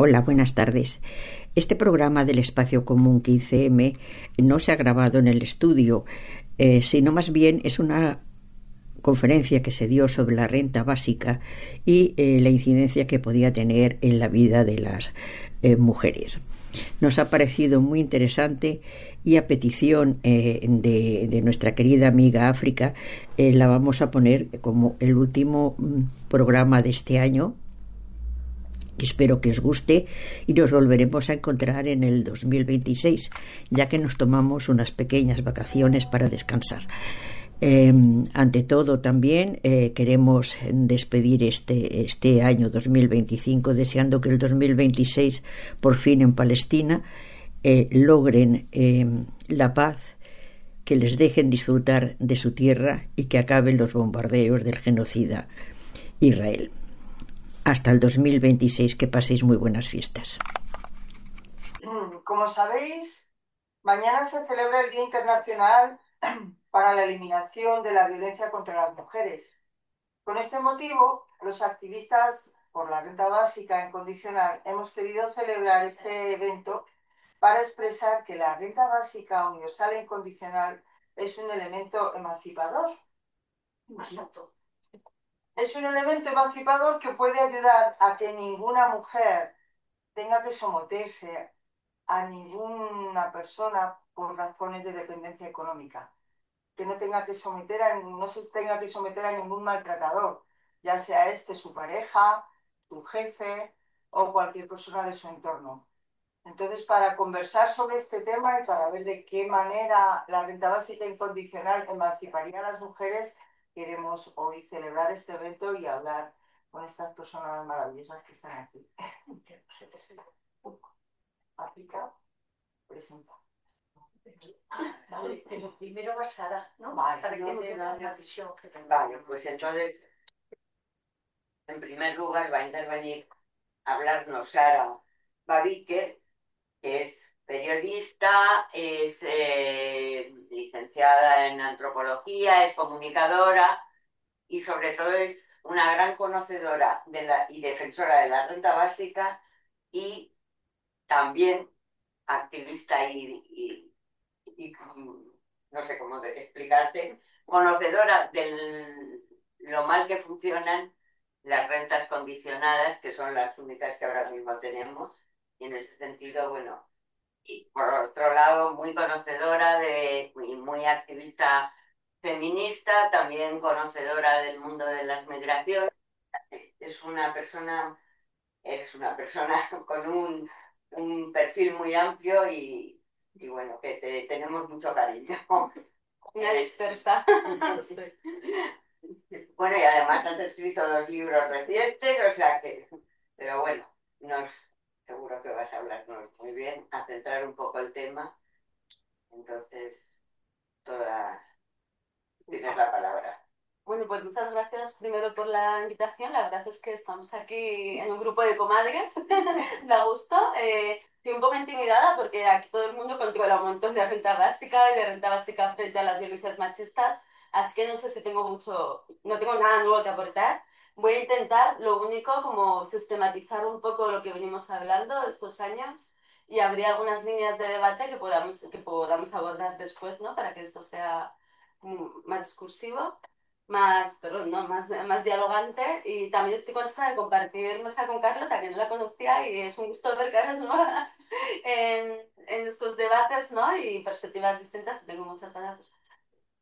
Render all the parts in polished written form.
Hola, buenas tardes. Este programa del Espacio Común 15M no se ha grabado en el estudio, sino más bien es una conferencia que se dio sobre la renta básica y la incidencia que podía tener en la vida de las mujeres. Nos ha parecido muy interesante y a petición de nuestra querida amiga África la vamos a poner como el último programa de este año. Espero que os guste y nos volveremos a encontrar en el 2026, ya que nos tomamos unas pequeñas vacaciones para descansar. Ante todo, también queremos despedir este año 2025 deseando que el 2026, por fin en Palestina, logren la paz, que les dejen disfrutar de su tierra y que acaben los bombardeos del genocida Israel. Hasta el 2026, que paséis muy buenas fiestas. Como sabéis, mañana se celebra el Día Internacional para la Eliminación de la Violencia contra las Mujeres. Con este motivo, los activistas por la renta básica incondicional hemos querido celebrar este evento para expresar que la renta básica universal e incondicional es un elemento emancipador. Exacto. Es un elemento emancipador que puede ayudar a que ninguna mujer tenga que someterse a ninguna persona por razones de dependencia económica, que no tenga que no se tenga que someter a ningún maltratador, ya sea este su pareja, su jefe o cualquier persona de su entorno. Entonces, para conversar sobre este tema y para ver de qué manera la renta básica incondicional emanciparía a las mujeres, queremos hoy celebrar este evento y hablar con estas personas maravillosas que están aquí. África, presenta. Vale, pero primero va Sara, ¿no? Vale, para que no, me no, la visión que tengo. Vale, pues entonces, en primer lugar, va a intervenir a hablarnos Sara Babiker, que es periodista, es licenciada en antropología, es comunicadora y sobre todo es una gran conocedora y defensora de la renta básica y también activista y no sé cómo explicarte, conocedora de lo mal que funcionan las rentas condicionadas, que son las únicas que ahora mismo tenemos. Y en ese sentido, bueno, y por otro lado, muy conocedora y muy activista feminista, también conocedora del mundo de las migraciones. Eres una persona con un perfil muy amplio y bueno, que tenemos mucho cariño. Una dispersa. Bueno, y además has escrito 2 libros recientes, o sea que, pero bueno, seguro que vas a hablarnos muy bien, a centrar un poco el tema. Entonces, tienes la palabra. Bueno, pues muchas gracias primero por la invitación. La verdad es que estamos aquí en un grupo de comadres, da gusto. Estoy un poco intimidada porque aquí todo el mundo controla un montón de renta básica y de renta básica frente a las violencias machistas, así que no sé si no tengo nada nuevo que aportar. Voy a intentar, lo único, como sistematizar un poco lo que venimos hablando estos años y abrir algunas líneas de debate que podamos abordar después, ¿no? Para que esto sea más discursivo perdón, no, más dialogante y también estoy contenta de compartir mesa con Carlota, que no la conocía y es un gusto ver caras nuevas en estos debates, ¿no? Y perspectivas distintas y tengo muchas ganas de escuchar.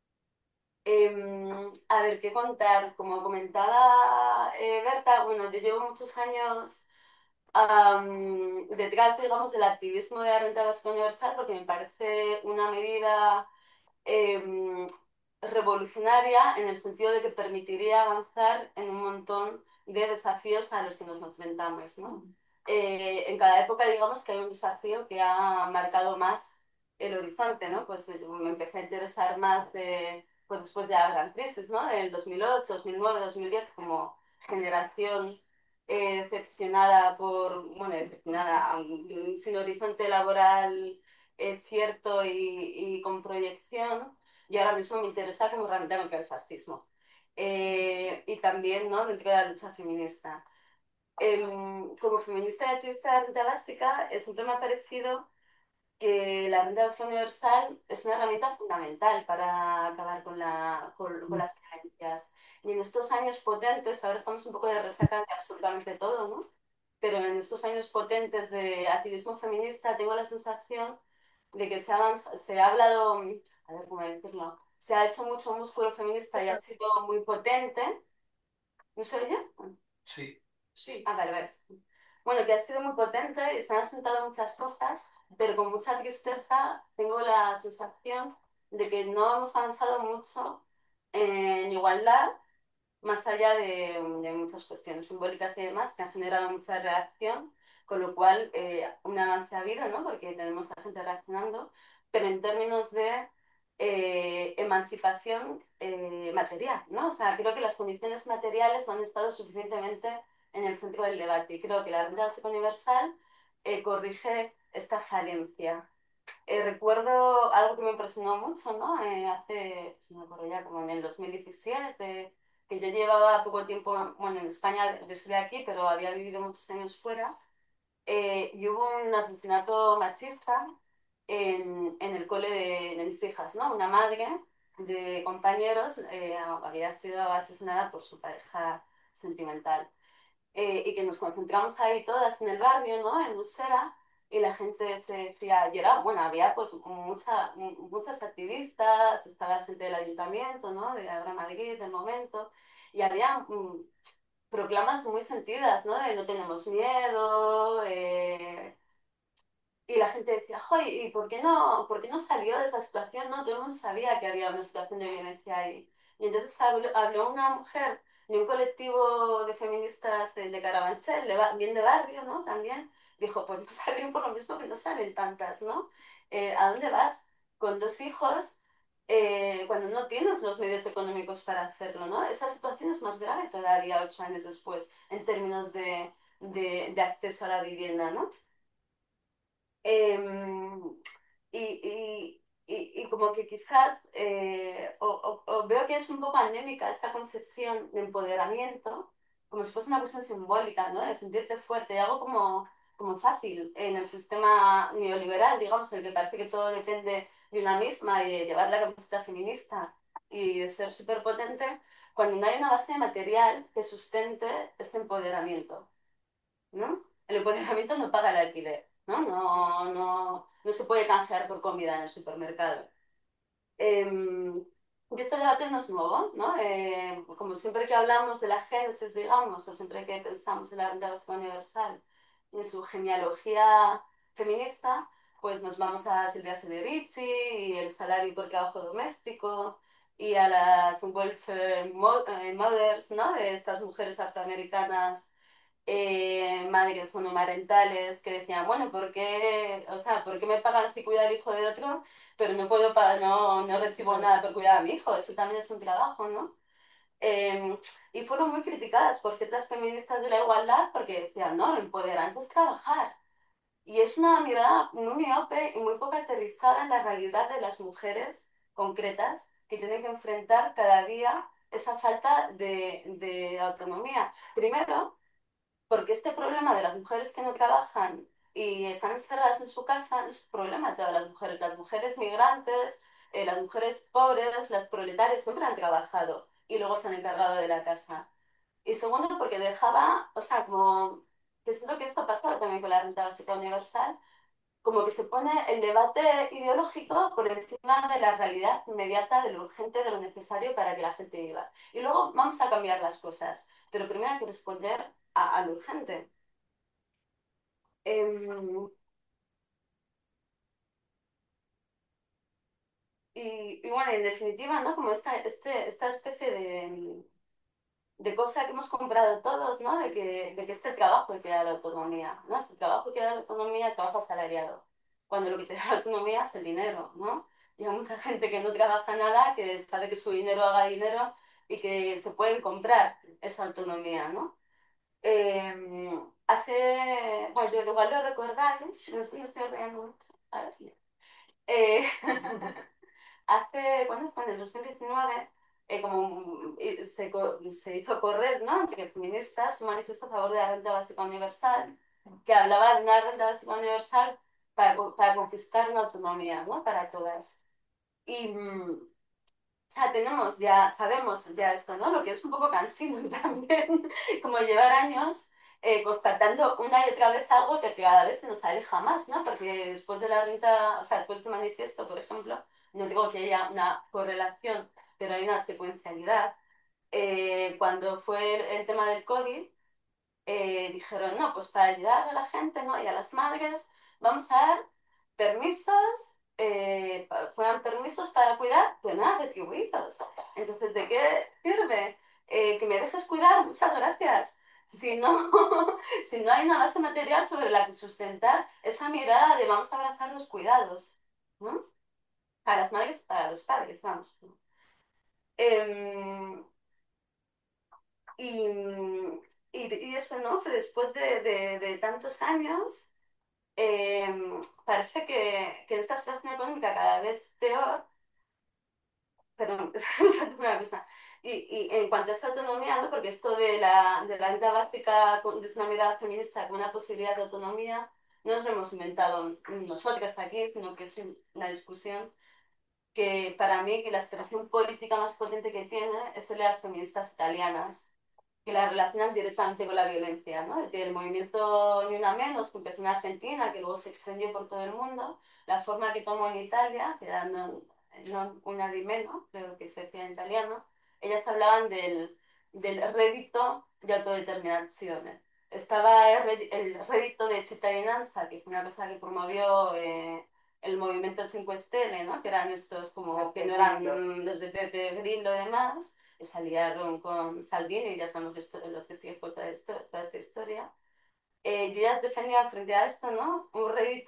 A ver, ¿qué contar? Como comentaba Berta, bueno, yo llevo muchos años detrás, digamos, del activismo de la renta básica universal porque me parece una medida eh, revolucionaria en el sentido de que permitiría avanzar en un montón de desafíos a los que nos enfrentamos, ¿no? En cada época, digamos que hay un desafío que ha marcado más el horizonte, ¿no? Pues yo me empecé a interesar más pues después de la gran crisis, ¿no? Del 2008, 2009, 2010, como generación decepcionada decepcionada, sin horizonte laboral cierto y con proyección, y ahora mismo me interesa como herramienta contra el fascismo. Y también, ¿no? Dentro de la lucha feminista. Como feminista y activista de la renta básica, siempre me ha parecido que la renta básica universal es una herramienta fundamental para acabar con las violencias. Y en estos años potentes, ahora estamos un poco de resaca de absolutamente todo, ¿no? Pero en estos años potentes de activismo feminista tengo la sensación de que se ha hablado, a ver cómo decirlo, se ha hecho mucho músculo feminista y ha sido muy potente. ¿No se oye? Sí. Sí. Ah, vale, vale. Bueno, que ha sido muy potente y se han asentado muchas cosas, pero con mucha tristeza tengo la sensación de que no hemos avanzado mucho en igualdad, más allá de muchas cuestiones simbólicas y demás que han generado mucha reacción, con lo cual un avance ha habido, ¿no? Porque tenemos a gente reaccionando, pero en términos de emancipación material, ¿no? O sea, creo que las condiciones materiales no han estado suficientemente en el centro del debate y creo que la renta básica universal corrige esta falencia. Recuerdo algo que me impresionó mucho, ¿no? Hace, pues no me acuerdo ya, como en el 2017, que yo llevaba poco tiempo, bueno, en España, yo estoy aquí, pero había vivido muchos años fuera, y hubo un asesinato machista en el cole de mis hijas, ¿no? Una madre de compañeros había sido asesinada por su pareja sentimental y que nos concentramos ahí todas en el barrio, ¿no? En Usera, y la gente se decía, y era, bueno, había pues muchas activistas, estaba la gente del ayuntamiento, ¿no? De Ahora Madrid, del momento, y había proclamas muy sentidas, ¿no? De no tenemos miedo, y la gente decía, ¡joy! ¿Y por qué no salió de esa situación? No, todo el mundo sabía que había una situación de violencia ahí. Y entonces habló una mujer de un colectivo de feministas de Carabanchel, bien de barrio, ¿no? También. Dijo, pues no salen por lo mismo que no salen tantas, ¿no? ¿A dónde vas? Con dos hijos, cuando no tienes los medios económicos para hacerlo, ¿no? Esa situación es más grave todavía 8 años después, en términos de acceso a la vivienda, ¿no? Em, y como que quizás o veo que es un poco anémica esta concepción de empoderamiento, como si fuese una cuestión simbólica, ¿no? De sentirte fuerte, y algo como fácil en el sistema neoliberal, digamos, en el que parece que todo depende de una misma y de llevar la camiseta feminista y de ser súper potente, cuando no hay una base material que sustente este empoderamiento, ¿no? El empoderamiento no paga el alquiler, ¿no? No se puede canjear por comida en el supermercado. Y este debate no es nuevo, ¿no? Como siempre que hablamos de la génesis, digamos, o siempre que pensamos en la renta básica universal y en su genealogía feminista, pues nos vamos a Silvia Federici y el salario por trabajo doméstico y a las welfare mothers, ¿no? De estas mujeres afroamericanas madres monomarentales que decían, bueno, ¿por qué, o sea, ¿por qué me pagan si cuida al hijo de otro, pero no puedo pagar, no recibo nada por cuidar a mi hijo? Eso también es un trabajo, ¿no? Eh, y fueron muy criticadas por ciertas feministas de la igualdad porque decían, no, lo empoderante es trabajar. Y es una mirada muy miope y muy poco aterrizada en la realidad de las mujeres concretas que tienen que enfrentar cada día esa falta de autonomía. Primero, porque este problema de las mujeres que no trabajan y están encerradas en su casa no es un problema de todas las mujeres migrantes, las mujeres pobres, las proletarias siempre han trabajado y luego se han encargado de la casa. Y segundo, porque dejaba, o sea, como que siento que esto ha pasado también con la renta básica universal, como que se pone el debate ideológico por encima de la realidad inmediata, de lo urgente, de lo necesario para que la gente viva. Y luego vamos a cambiar las cosas, pero primero hay que responder a lo urgente. Em, y bueno, en definitiva, ¿no? Como esta especie de cosa que hemos comprado todos, ¿no? De que este trabajo que da la autonomía, ¿no? Ese trabajo que da la autonomía, el trabajo asalariado, cuando lo que te da la autonomía es el dinero, ¿no? Y hay mucha gente que no trabaja nada, que sabe que su dinero haga dinero y que se pueden comprar esa autonomía, ¿no? Bueno, yo igual lo recordáis, no sé si me estoy riendo mucho, a ver. Eh, bueno, en el 2019 se hizo correr, ¿no?, entre feministas un manifiesto a favor de la renta básica universal, que hablaba de una renta básica universal para conquistar una autonomía, ¿no?, para todas. Y, o sea, sabemos ya esto, ¿no? Lo que es un poco cansino también, como llevar años constatando una y otra vez algo que cada vez se nos aleja más, ¿no? Porque después de la renta, o sea, después de ese manifiesto, por ejemplo, no digo que haya una correlación, pero hay una secuencialidad. Cuando fue el tema del COVID, dijeron, no, pues para ayudar a la gente, ¿no?, y a las madres, vamos a dar permisos, fueran permisos para cuidar, pues nada, retribuidos. Entonces, ¿de qué sirve que me dejes cuidar? Muchas gracias. Si no, si no hay una base material sobre la que sustentar esa mirada de vamos a abrazar los cuidados, ¿no?, a las madres, para los padres, vamos. Em, y, y eso, ¿no? Que después de tantos años, eh, parece que en esta situación económica cada vez peor, pero una cosa, y en cuanto a esta autonomía, ¿no? Porque esto de la renta básica desde una mirada feminista como una posibilidad de autonomía, no nos lo hemos inventado nosotras aquí, sino que es una discusión que para mí que la expresión política más potente que tiene es el de las feministas italianas, que la relacionan directamente con la violencia, ¿no? El movimiento Ni Una Menos, que empezó en Argentina, que luego se extendió por todo el mundo, la forma que tomó en Italia, que era no una di meno, creo que se decía en italiano, ellas hablaban del rédito de autodeterminación. Estaba el rédito de cittadinanza, que fue una cosa que promovió el movimiento Cinque Stelle, ¿no?, que eran estos como que no eran los de Pepe Grillo y demás, que se aliaron con Salvini, ya sabemos lo que sigue por toda esta historia. Y ellas defendían frente a esto, ¿no?, un rédito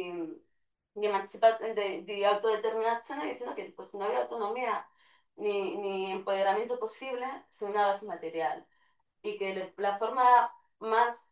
de autodeterminación, diciendo que pues, no había autonomía ni empoderamiento posible sin una base material. Y que la forma más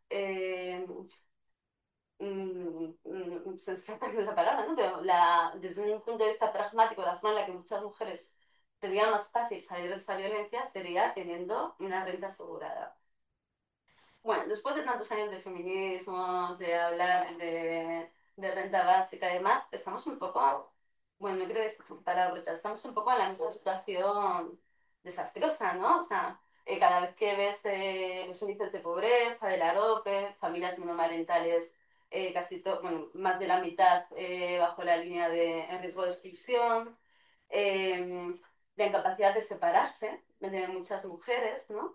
sensata, no esa palabra, ¿no?, pero desde un punto de vista pragmático, la forma en la que muchas mujeres tendrían más fácil salir de esa violencia sería teniendo una renta asegurada. Bueno, después de tantos años de feminismos, de hablar de renta básica y demás, estamos un poco, bueno, no quiero decir palabrotas, estamos un poco en la misma situación desastrosa, ¿no? O sea, cada vez que ves los índices de pobreza, de la AROPE, familias monomarentales, bueno, más de la mitad bajo la línea de en riesgo de exclusión, la incapacidad de separarse de muchas mujeres, ¿no?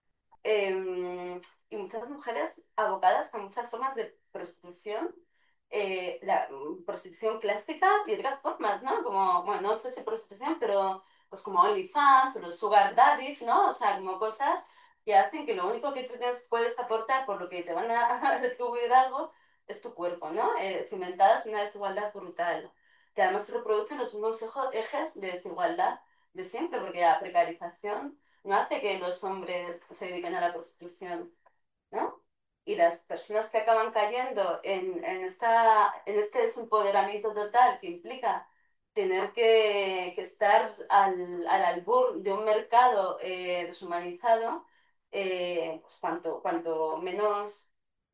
Y muchas mujeres abocadas a muchas formas de prostitución, la prostitución clásica y otras formas, ¿no? Como, bueno, no sé si prostitución, pero pues como OnlyFans o los sugar daddies, ¿no? O sea, como cosas que hacen que lo único que tú puedes aportar por lo que te van a retribuir algo es tu cuerpo, ¿no? Cimentadas en una desigualdad brutal, que además se reproducen los mismos ejes de desigualdad de siempre, porque la precarización no hace que los hombres se dediquen a la prostitución, ¿no? Y las personas que acaban cayendo en este desempoderamiento total que implica tener que estar al albur de un mercado deshumanizado, pues cuanto menos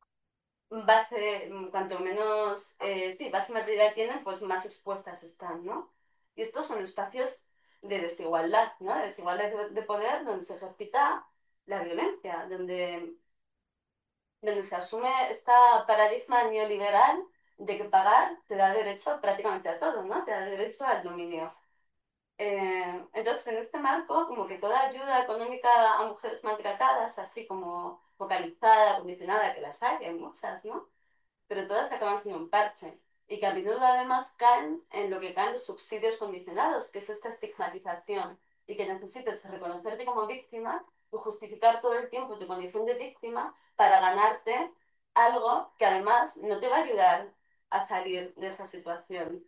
cuanto menos sí, base material tienen, pues más expuestas están, ¿no? Y estos son espacios de desigualdad, ¿no? De desigualdad de poder donde se ejercita la violencia, donde se asume este paradigma neoliberal de que pagar te da derecho prácticamente a todo, ¿no? Te da derecho al dominio. Entonces, en este marco, como que toda ayuda económica a mujeres maltratadas, así como focalizada, condicionada, que las hay muchas, ¿no?, pero todas acaban siendo un parche y que a menudo además caen en lo que caen los subsidios condicionados, que es esta estigmatización y que necesitas reconocerte como víctima y justificar todo el tiempo tu condición de víctima para ganarte algo que además no te va a ayudar a salir de esa situación.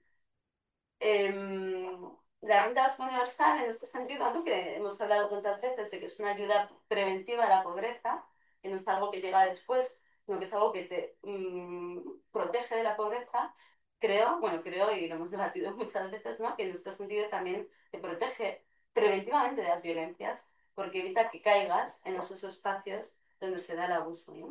La renta básica universal, en este sentido, ¿no?, que hemos hablado tantas veces de que es una ayuda preventiva a la pobreza, que no es algo que llega después, sino que es algo que te protege de la pobreza, creo y lo hemos debatido muchas veces, ¿no?, que en este sentido también te protege preventivamente de las violencias, porque evita que caigas en esos espacios donde se da el abuso, ¿no?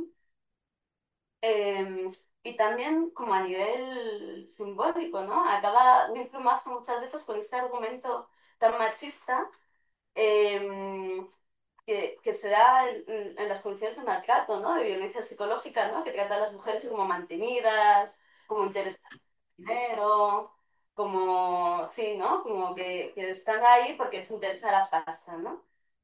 Eh, y también como a nivel simbólico, ¿no? Acaba mi plumazo muchas veces con este argumento tan machista eh, que se da en las condiciones de maltrato, ¿no? De violencia psicológica, ¿no? Que trata a las mujeres como mantenidas, como interesadas en dinero, como, sí, ¿no? Como que están ahí porque les interesa la pasta, ¿no?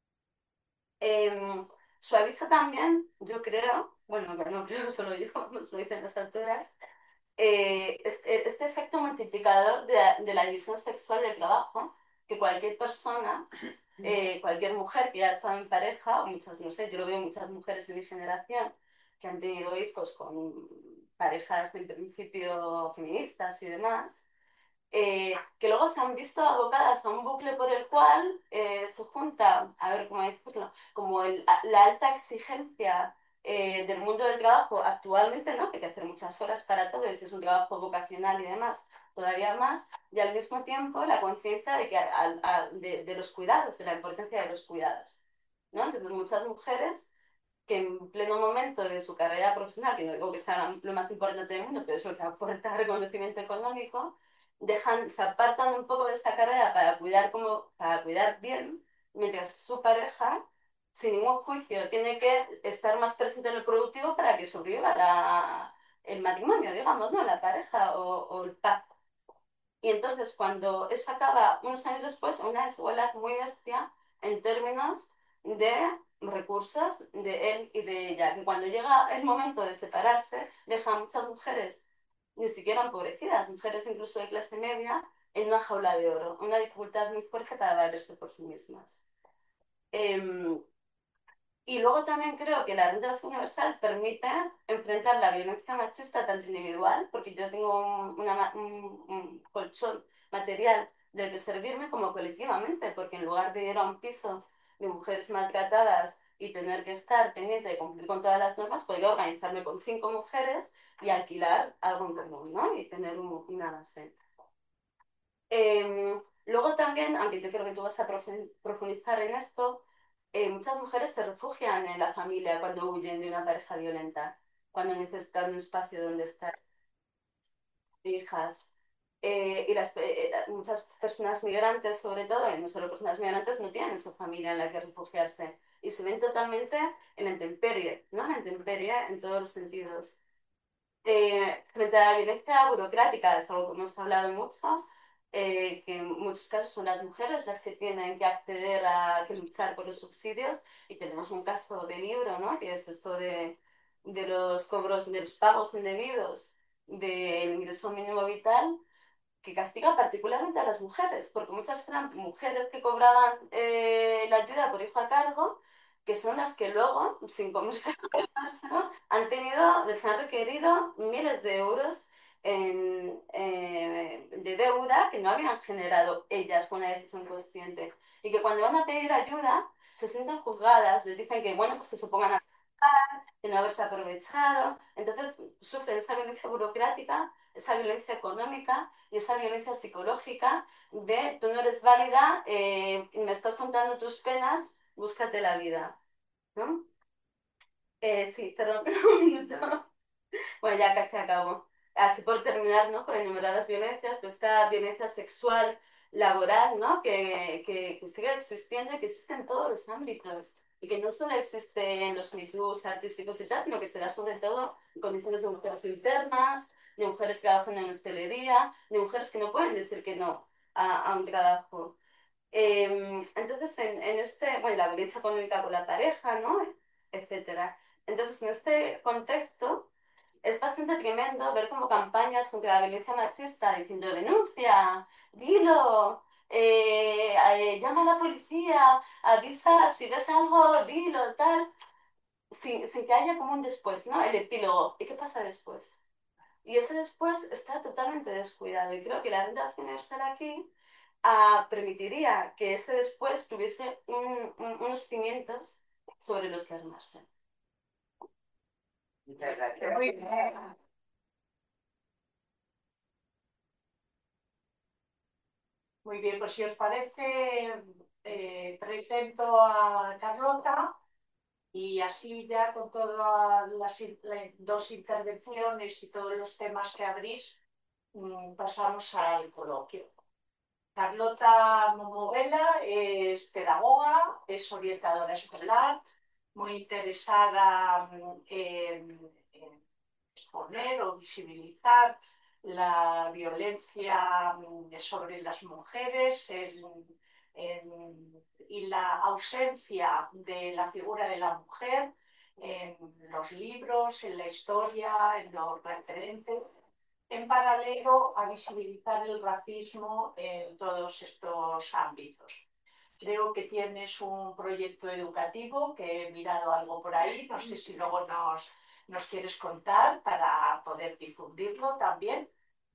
Suaviza también, yo creo, bueno, no creo solo yo, nos lo dicen las autoras, este efecto multiplicador de la división sexual del trabajo, que cualquier persona, cualquier mujer que ya ha estado en pareja, o muchas, no sé, yo lo veo en muchas mujeres de mi generación que han tenido hijos con parejas en principio feministas y demás, que luego se han visto abocadas a un bucle por el cual se junta, a ver cómo decirlo, como la alta exigencia del mundo del trabajo actualmente, ¿no? Que hay que hacer muchas horas para todo, y si es un trabajo vocacional y demás, todavía más, y al mismo tiempo la conciencia de, que de los cuidados, de la importancia de los cuidados, ¿no? Entonces muchas mujeres que en pleno momento de su carrera profesional, que no digo que sea lo más importante del mundo, pero es lo que aporta reconocimiento económico, se apartan un poco de esta carrera para cuidar, para cuidar bien, mientras su pareja, sin ningún juicio, tiene que estar más presente en el productivo para que sobreviva el matrimonio, digamos, ¿no? La pareja o el pacto. Y entonces, cuando eso acaba unos años después, una desigualdad muy bestia en términos de recursos de él y de ella, que cuando llega el momento de separarse, deja a muchas mujeres, ni siquiera empobrecidas, mujeres incluso de clase media, en una jaula de oro, una dificultad muy fuerte para valerse por sí mismas. Em, y luego también creo que la renta básica universal permite enfrentar la violencia machista tanto individual, porque yo tengo un colchón material del que servirme, como colectivamente, porque en lugar de ir a un piso de mujeres maltratadas y tener que estar pendiente de cumplir con todas las normas, podría organizarme con 5 mujeres y alquilar algo en común, ¿no? Y tener una base. Luego también, aunque yo creo que tú vas a profundizar en esto, muchas mujeres se refugian en la familia cuando huyen de una pareja violenta, cuando necesitan un espacio donde estar hijas. Muchas personas migrantes, sobre todo, y no solo personas migrantes, no tienen esa familia en la que refugiarse y se ven totalmente en la intemperie, ¿no? En la intemperie en todos los sentidos. Frente a la violencia burocrática, es algo que hemos hablado mucho, que en muchos casos son las mujeres las que tienen que acceder a que luchar por los subsidios, y tenemos un caso de libro, ¿no? Que es esto de los cobros, de los pagos indebidos del ingreso mínimo vital, que castiga particularmente a las mujeres, porque muchas eran mujeres que cobraban la ayuda por hijo a cargo, que son las que luego, sin comerse ¿no? Les han requerido miles de euros de deuda que no habían generado ellas con una decisión consciente. Y que cuando van a pedir ayuda, se sienten juzgadas, les dicen que, bueno, pues que se pongan a trabajar, de no haberse aprovechado. Entonces sufren esa violencia burocrática, esa violencia económica y esa violencia psicológica de tú no eres válida, me estás contando tus penas, búscate la vida, ¿no? Sí, perdón, un minuto. Bueno, ya casi acabo. Así por terminar, ¿no? Por enumerar las violencias, pues esta violencia sexual, laboral, ¿no? Que sigue existiendo y que existe en todos los ámbitos. Y que no solo existe en los mismos artísticos y tal, sino que se da sobre todo en condiciones de mujeres internas, de mujeres que trabajan en hostelería, de mujeres que no pueden decir que no a un trabajo. Entonces, bueno, la violencia económica con la pareja, ¿no? Etcétera. Entonces, en este contexto, es bastante tremendo ver como campañas contra la violencia machista diciendo denuncia, dilo, llama a la policía, avisa, si ves algo, dilo, tal, sin que haya como un después, ¿no? El epílogo. ¿Y qué pasa después? Y ese después está totalmente descuidado. Y creo que la renta básica universal aquí permitiría que ese después tuviese unos cimientos sobre los que armarse. Muchas gracias. Muy bien. Muy bien, pues si os parece, presento a Carlota y así ya con todas las dos intervenciones y todos los temas que abrís, pasamos al coloquio. Carlota Momovela es pedagoga, es orientadora escolar, muy interesada en exponer o visibilizar la violencia sobre las mujeres y la ausencia de la figura de la mujer en los libros, en la historia, en los referentes, en paralelo a visibilizar el racismo en todos estos ámbitos. Creo que tienes un proyecto educativo, que he mirado algo por ahí, no sé si luego nos quieres contar para poder difundirlo también.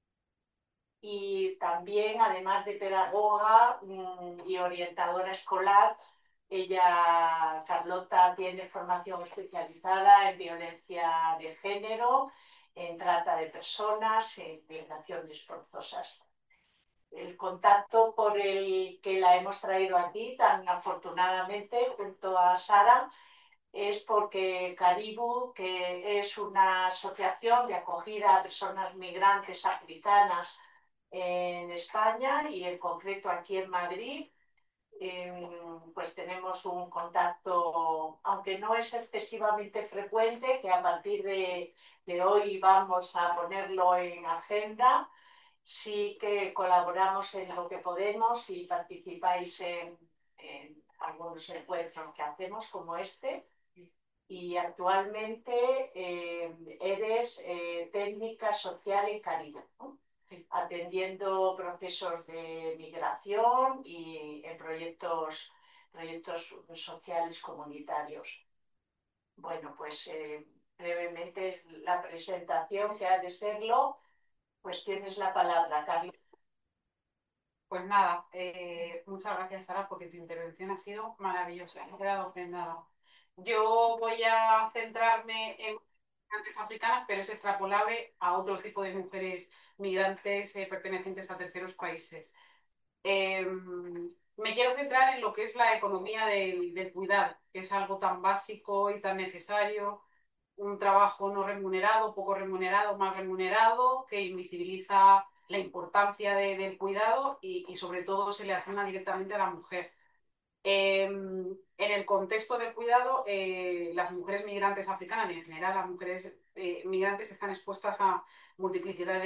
Y también, además de pedagoga y orientadora escolar, Carlota, tiene formación especializada en violencia de género, en trata de personas, en migraciones forzosas. El contacto por el que la hemos traído aquí, tan afortunadamente, junto a Sara, es porque Caribú, que es una asociación de acogida a personas migrantes africanas en España y en concreto aquí en Madrid, pues tenemos un contacto, aunque no es excesivamente frecuente, que a partir de hoy vamos a ponerlo en agenda. Sí que colaboramos en lo que podemos y participáis en algunos encuentros que hacemos como este. Y actualmente eres técnica social en Caribe, ¿no? Atendiendo procesos de migración y en proyectos sociales comunitarios. Bueno, pues brevemente la presentación que ha de serlo, pues tienes la palabra, Carlos. Pues nada, muchas gracias, Sara, porque tu intervención ha sido maravillosa, me he quedado prendada. Yo voy a centrarme en migrantes africanas, pero es extrapolable a otro tipo de mujeres migrantes pertenecientes a terceros países. Me quiero centrar en lo que es la economía del cuidado, que es algo tan básico y tan necesario, un trabajo no remunerado, poco remunerado, mal remunerado, que invisibiliza la importancia del cuidado y sobre todo se le asigna directamente a la mujer. En el contexto del cuidado, las mujeres migrantes africanas y en general las mujeres migrantes están expuestas a multiplicidad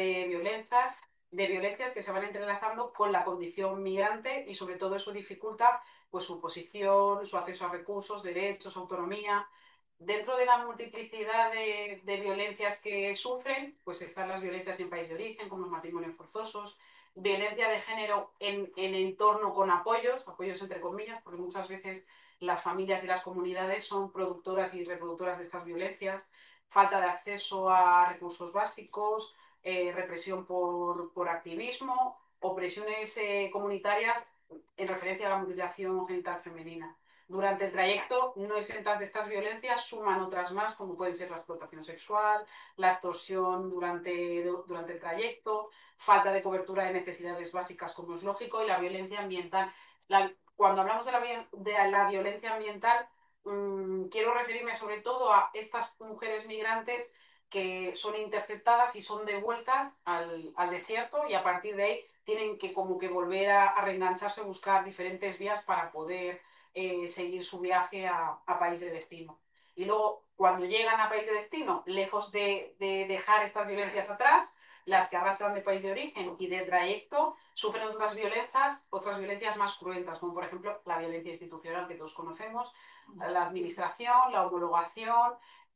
de violencias que se van entrelazando con la condición migrante y sobre todo eso dificulta pues, su posición, su acceso a recursos, derechos, autonomía. Dentro de la multiplicidad de violencias que sufren, pues están las violencias en país de origen, como los matrimonios forzosos, violencia de género en entorno con apoyos entre comillas, porque muchas veces las familias y las comunidades son productoras y reproductoras de estas violencias, falta de acceso a recursos básicos, represión por activismo, opresiones comunitarias en referencia a la mutilación genital femenina. Durante el trayecto, no exentas de estas violencias, suman otras más, como pueden ser la explotación sexual, la extorsión durante el trayecto, falta de cobertura de necesidades básicas, como es lógico, y la violencia ambiental. Cuando hablamos de la violencia ambiental, quiero referirme sobre todo a estas mujeres migrantes que son interceptadas y son devueltas al desierto y a partir de ahí tienen que como que volver a reengancharse, buscar diferentes vías para poder seguir su viaje a país de destino. Y luego, cuando llegan a país de destino, lejos de dejar estas violencias atrás, las que arrastran de país de origen y del trayecto, sufren otras violencias más cruentas, como por ejemplo la violencia institucional que todos conocemos, la administración, la homologación,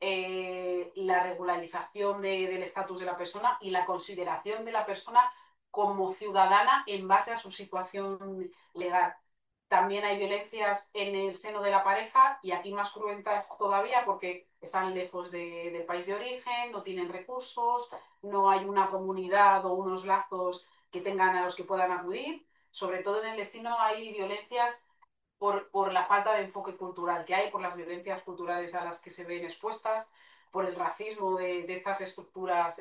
la regularización del estatus de la persona y la consideración de la persona como ciudadana en base a su situación legal. También hay violencias en el seno de la pareja y aquí más cruentas todavía porque están lejos del país de origen, no tienen recursos, no hay una comunidad o unos lazos que tengan a los que puedan acudir. Sobre todo en el destino hay violencias por la falta de enfoque cultural que hay, por las violencias culturales a las que se ven expuestas, por el racismo de estas estructuras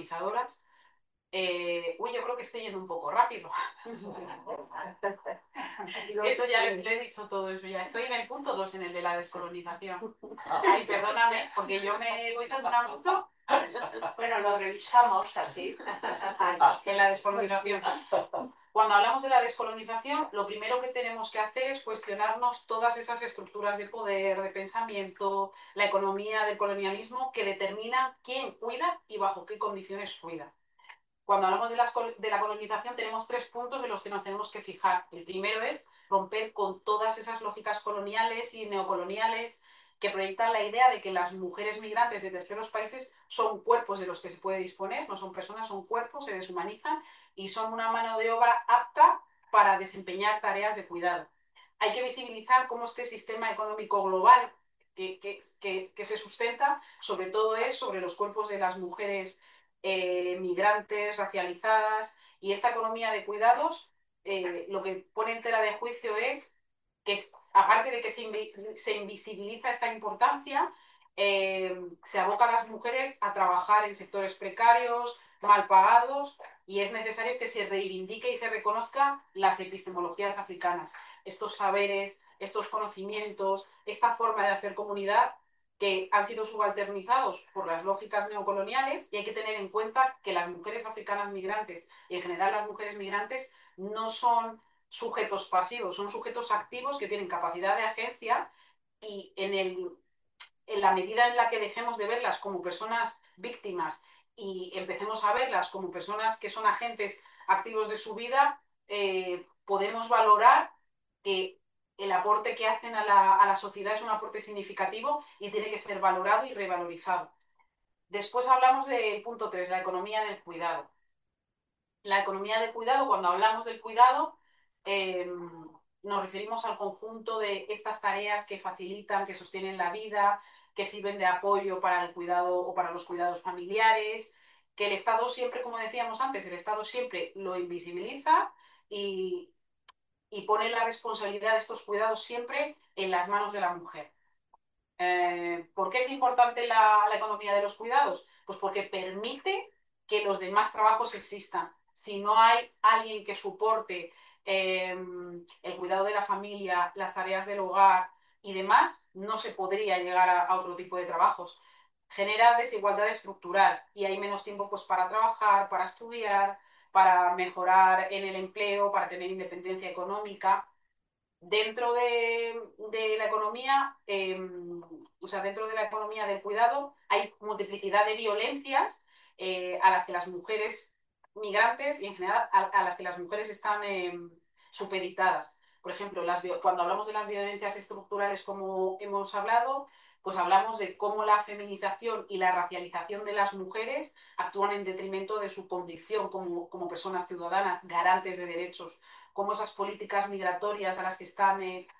colonizadoras. Yo creo que estoy yendo un poco rápido. Eso ya lo he dicho todo eso ya. Estoy en el punto 2, en el de la descolonización. Ay, perdóname, porque yo me voy dando un minuto. Bueno, lo revisamos así. En la descolonización. Cuando hablamos de la descolonización, lo primero que tenemos que hacer es cuestionarnos todas esas estructuras de poder, de pensamiento, la economía del colonialismo que determina quién cuida y bajo qué condiciones cuida. Cuando hablamos de la colonización tenemos 3 puntos en los que nos tenemos que fijar. El primero es romper con todas esas lógicas coloniales y neocoloniales que proyectan la idea de que las mujeres migrantes de terceros países son cuerpos de los que se puede disponer, no son personas, son cuerpos, se deshumanizan y son una mano de obra apta para desempeñar tareas de cuidado. Hay que visibilizar cómo este sistema económico global que se sustenta sobre todo es sobre los cuerpos de las mujeres migrantes, racializadas, y esta economía de cuidados lo que pone en tela de juicio es que, aparte de que se invisibiliza esta importancia, se aboca a las mujeres a trabajar en sectores precarios, mal pagados, y es necesario que se reivindique y se reconozca las epistemologías africanas, estos saberes, estos conocimientos, esta forma de hacer comunidad que han sido subalternizados por las lógicas neocoloniales, y hay que tener en cuenta que las mujeres africanas migrantes y en general las mujeres migrantes no son sujetos pasivos, son sujetos activos que tienen capacidad de agencia, y en la medida en la que dejemos de verlas como personas víctimas y empecemos a verlas como personas que son agentes activos de su vida, podemos valorar que el aporte que hacen a la sociedad es un aporte significativo y tiene que ser valorado y revalorizado. Después hablamos del punto 3, la economía del cuidado. La economía del cuidado, cuando hablamos del cuidado, eh, nos referimos al conjunto de estas tareas que facilitan, que sostienen la vida, que sirven de apoyo para el cuidado o para los cuidados familiares, que el Estado siempre, como decíamos antes, el Estado siempre lo invisibiliza y, y pone la responsabilidad de estos cuidados siempre en las manos de la mujer. ¿Por qué es importante la economía de los cuidados? Pues porque permite que los demás trabajos existan. Si no hay alguien que soporte el cuidado de la familia, las tareas del hogar y demás, no se podría llegar a otro tipo de trabajos. Genera desigualdad estructural y hay menos tiempo pues, para trabajar, para estudiar, para mejorar en el empleo, para tener independencia económica. Dentro de la economía, o sea, dentro de la economía del cuidado, hay multiplicidad de violencias a las que las mujeres migrantes y en general a las que las mujeres están supeditadas. Por ejemplo, cuando hablamos de las violencias estructurales, como hemos hablado, pues hablamos de cómo la feminización y la racialización de las mujeres actúan en detrimento de su condición como personas ciudadanas, garantes de derechos, cómo esas políticas migratorias a las que están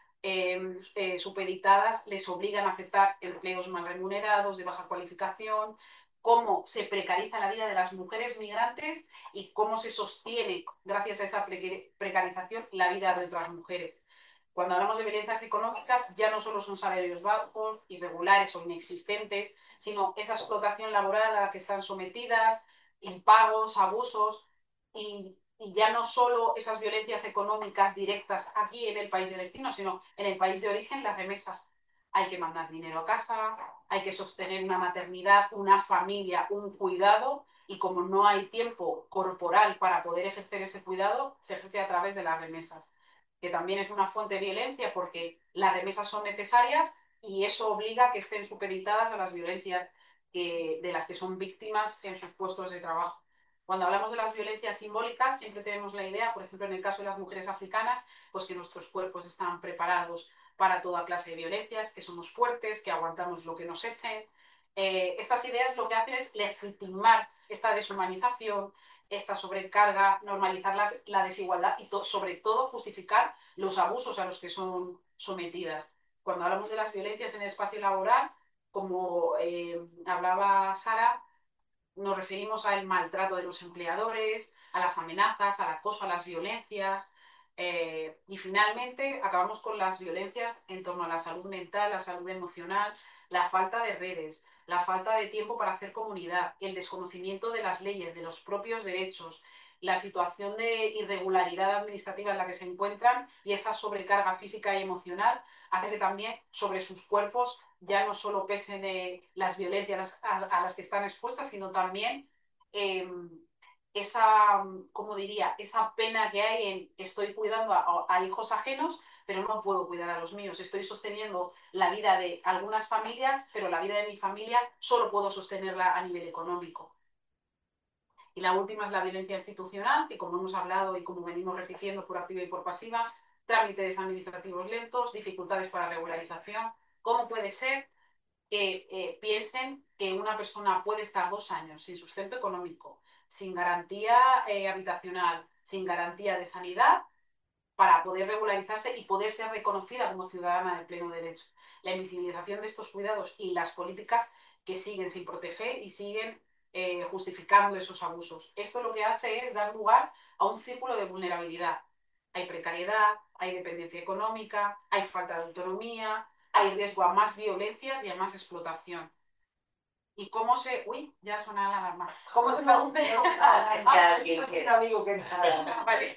supeditadas les obligan a aceptar empleos mal remunerados, de baja cualificación, cómo se precariza la vida de las mujeres migrantes y cómo se sostiene, gracias a esa precarización, la vida de otras mujeres. Cuando hablamos de violencias económicas, ya no solo son salarios bajos, irregulares o inexistentes, sino esa explotación laboral a la que están sometidas, impagos, abusos, y ya no solo esas violencias económicas directas aquí en el país de destino, sino en el país de origen, las remesas. Hay que mandar dinero a casa, hay que sostener una maternidad, una familia, un cuidado, y como no hay tiempo corporal para poder ejercer ese cuidado, se ejerce a través de las remesas, que también es una fuente de violencia porque las remesas son necesarias y eso obliga a que estén supeditadas a las violencias de las que son víctimas en sus puestos de trabajo. Cuando hablamos de las violencias simbólicas, siempre tenemos la idea, por ejemplo, en el caso de las mujeres africanas, pues que nuestros cuerpos están preparados para toda clase de violencias, que somos fuertes, que aguantamos lo que nos echen. Estas ideas lo que hacen es legitimar esta deshumanización, esta sobrecarga, normalizar la desigualdad y sobre todo justificar los abusos a los que son sometidas. Cuando hablamos de las violencias en el espacio laboral, como hablaba Sara, nos referimos al maltrato de los empleadores, a las amenazas, al acoso, a las violencias. Y finalmente acabamos con las violencias en torno a la salud mental, la salud emocional, la falta de redes, la falta de tiempo para hacer comunidad, el desconocimiento de las leyes, de los propios derechos, la situación de irregularidad administrativa en la que se encuentran y esa sobrecarga física y emocional hace que también sobre sus cuerpos ya no solo pesen las violencias a las que están expuestas, sino también eh, esa, ¿cómo diría?, esa pena que hay en estoy cuidando a hijos ajenos, pero no puedo cuidar a los míos. Estoy sosteniendo la vida de algunas familias, pero la vida de mi familia solo puedo sostenerla a nivel económico. Y la última es la violencia institucional, que como hemos hablado y como venimos repitiendo por activa y por pasiva, trámites administrativos lentos, dificultades para regularización. ¿Cómo puede ser que piensen que una persona puede estar 2 años sin sustento económico, sin garantía habitacional, sin garantía de sanidad, para poder regularizarse y poder ser reconocida como ciudadana de pleno derecho? La invisibilización de estos cuidados y las políticas que siguen sin proteger y siguen justificando esos abusos. Esto lo que hace es dar lugar a un círculo de vulnerabilidad. Hay precariedad, hay dependencia económica, hay falta de autonomía, hay riesgo a más violencias y a más explotación. ¿Y cómo se...? Uy, ya suena la alarma. ¿Cómo se traduce? Un amigo que Vale.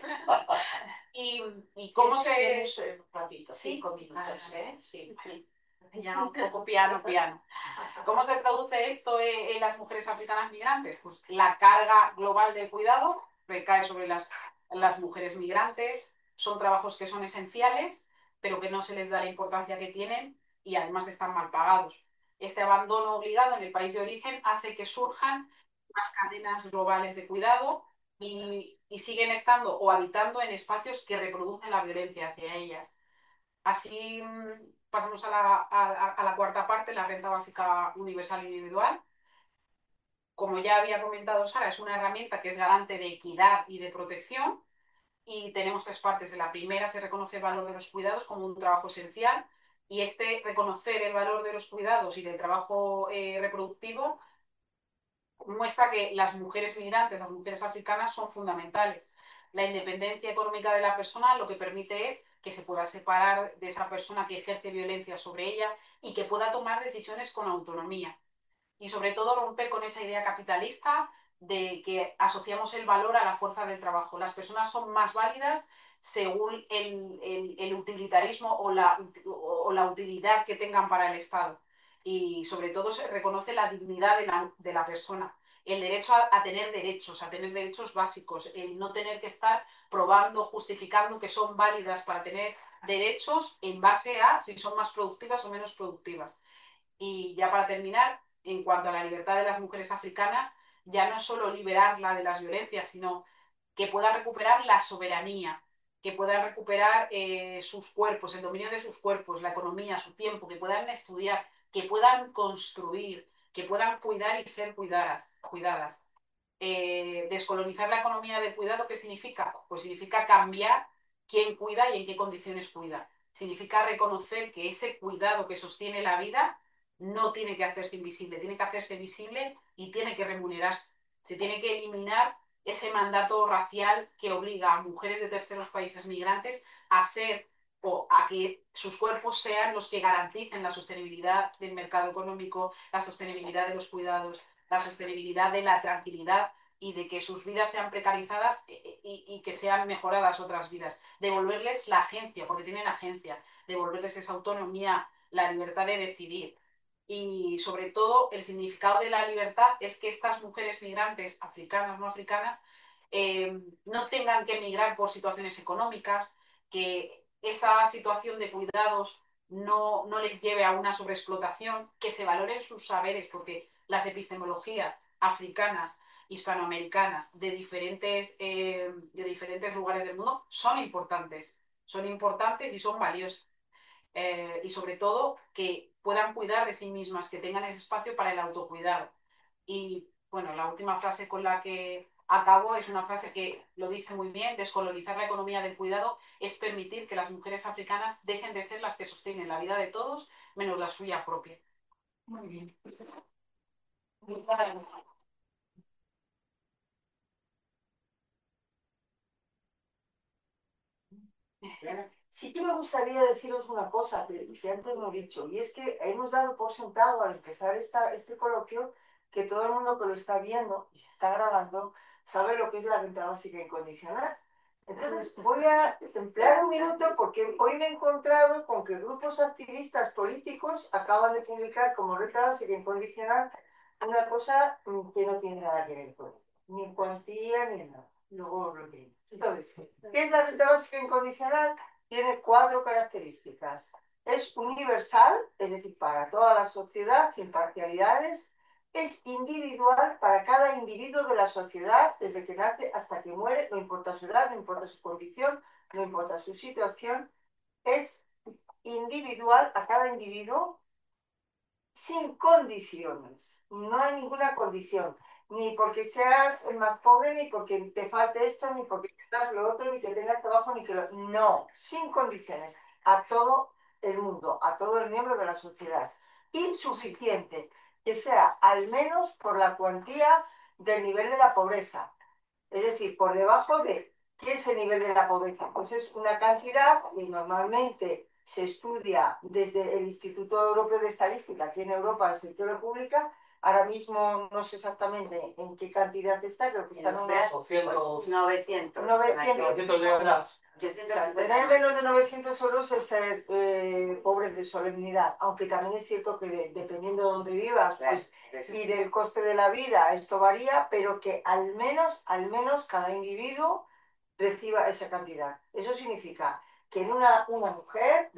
¿Y cómo se...? ¿Tienes un ratito? Sí. 5 minutos, ¿eh? Sí. Ya un poco piano. ¿Cómo se traduce esto en las mujeres africanas migrantes? Pues la carga global del cuidado recae sobre las mujeres migrantes. Son trabajos que son esenciales, pero que no se les da la importancia que tienen y además están mal pagados. Este abandono obligado en el país de origen hace que surjan más cadenas globales de cuidado y siguen estando o habitando en espacios que reproducen la violencia hacia ellas. Así pasamos a la cuarta parte, la renta básica universal individual. Como ya había comentado Sara, es una herramienta que es garante de equidad y de protección y tenemos 3 partes. En la primera se reconoce el valor de los cuidados como un trabajo esencial y este reconocer el valor de los cuidados y del trabajo reproductivo muestra que las mujeres migrantes, las mujeres africanas son fundamentales. La independencia económica de la persona lo que permite es que se pueda separar de esa persona que ejerce violencia sobre ella y que pueda tomar decisiones con autonomía. Y sobre todo romper con esa idea capitalista de que asociamos el valor a la fuerza del trabajo. Las personas son más válidas según el utilitarismo o la utilidad que tengan para el Estado. Y sobre todo se reconoce la dignidad de la persona, el derecho a tener derechos básicos, el no tener que estar probando, justificando que son válidas para tener derechos en base a si son más productivas o menos productivas. Y ya para terminar, en cuanto a la libertad de las mujeres africanas, ya no es solo liberarla de las violencias, sino que puedan recuperar la soberanía, que puedan recuperar sus cuerpos, el dominio de sus cuerpos, la economía, su tiempo, que puedan estudiar, que puedan construir, que puedan cuidar y ser cuidadas. Descolonizar la economía del cuidado, ¿qué significa? Pues significa cambiar quién cuida y en qué condiciones cuida. Significa reconocer que ese cuidado que sostiene la vida no tiene que hacerse invisible, tiene que hacerse visible y tiene que remunerarse. Se tiene que eliminar ese mandato racial que obliga a mujeres de terceros países migrantes a ser o a que sus cuerpos sean los que garanticen la sostenibilidad del mercado económico, la sostenibilidad de los cuidados, la sostenibilidad de la tranquilidad y de que sus vidas sean precarizadas y que sean mejoradas otras vidas. Devolverles la agencia, porque tienen agencia, devolverles esa autonomía, la libertad de decidir. Y sobre todo el significado de la libertad es que estas mujeres migrantes, africanas, no africanas, no tengan que emigrar por situaciones económicas, que esa situación de cuidados no les lleve a una sobreexplotación, que se valoren sus saberes, porque las epistemologías africanas, hispanoamericanas, de diferentes lugares del mundo, son importantes y son valiosas. Y sobre todo que puedan cuidar de sí mismas, que tengan ese espacio para el autocuidado. Y bueno, la última frase con la que acabo es una frase que lo dice muy bien: descolonizar la economía del cuidado es permitir que las mujeres africanas dejen de ser las que sostienen la vida de todos menos la suya propia. Muy bien. Sí que me gustaría deciros una cosa que antes no he dicho, y es que hemos dado por sentado al empezar este coloquio que todo el mundo que lo está viendo y se está grabando sabe lo que es la renta básica incondicional. Entonces voy a emplear un minuto porque hoy me he encontrado con que grupos activistas políticos acaban de publicar como renta básica incondicional una cosa que no tiene nada que ver con ello, ni en cuantía ni en nada. Luego lo diré. Entonces, ¿qué es la renta básica incondicional? Tiene 4 características. Es universal, es decir, para toda la sociedad, sin parcialidades. Es individual para cada individuo de la sociedad, desde que nace hasta que muere, no importa su edad, no importa su condición, no importa su situación. Es individual a cada individuo sin condiciones. No hay ninguna condición. Ni porque seas el más pobre, ni porque te falte esto, ni porque tengas lo otro, ni que tengas trabajo, ni que lo... No, sin condiciones. A todo el mundo, a todo el miembro de la sociedad. Insuficiente. Que sea al menos por la cuantía del nivel de la pobreza. Es decir, por debajo de... ¿Qué es el nivel de la pobreza? Pues es una cantidad que normalmente se estudia desde el Instituto Europeo de Estadística, aquí en Europa, el sector lo publica. Ahora mismo no sé exactamente en qué cantidad está, creo que está en unos 900. 900. O sea, tener menos de 900 euros es ser pobre de solemnidad, aunque también es cierto que dependiendo de dónde vivas pues, y del coste de la vida, esto varía, pero que al menos cada individuo reciba esa cantidad. Eso significa que en una mujer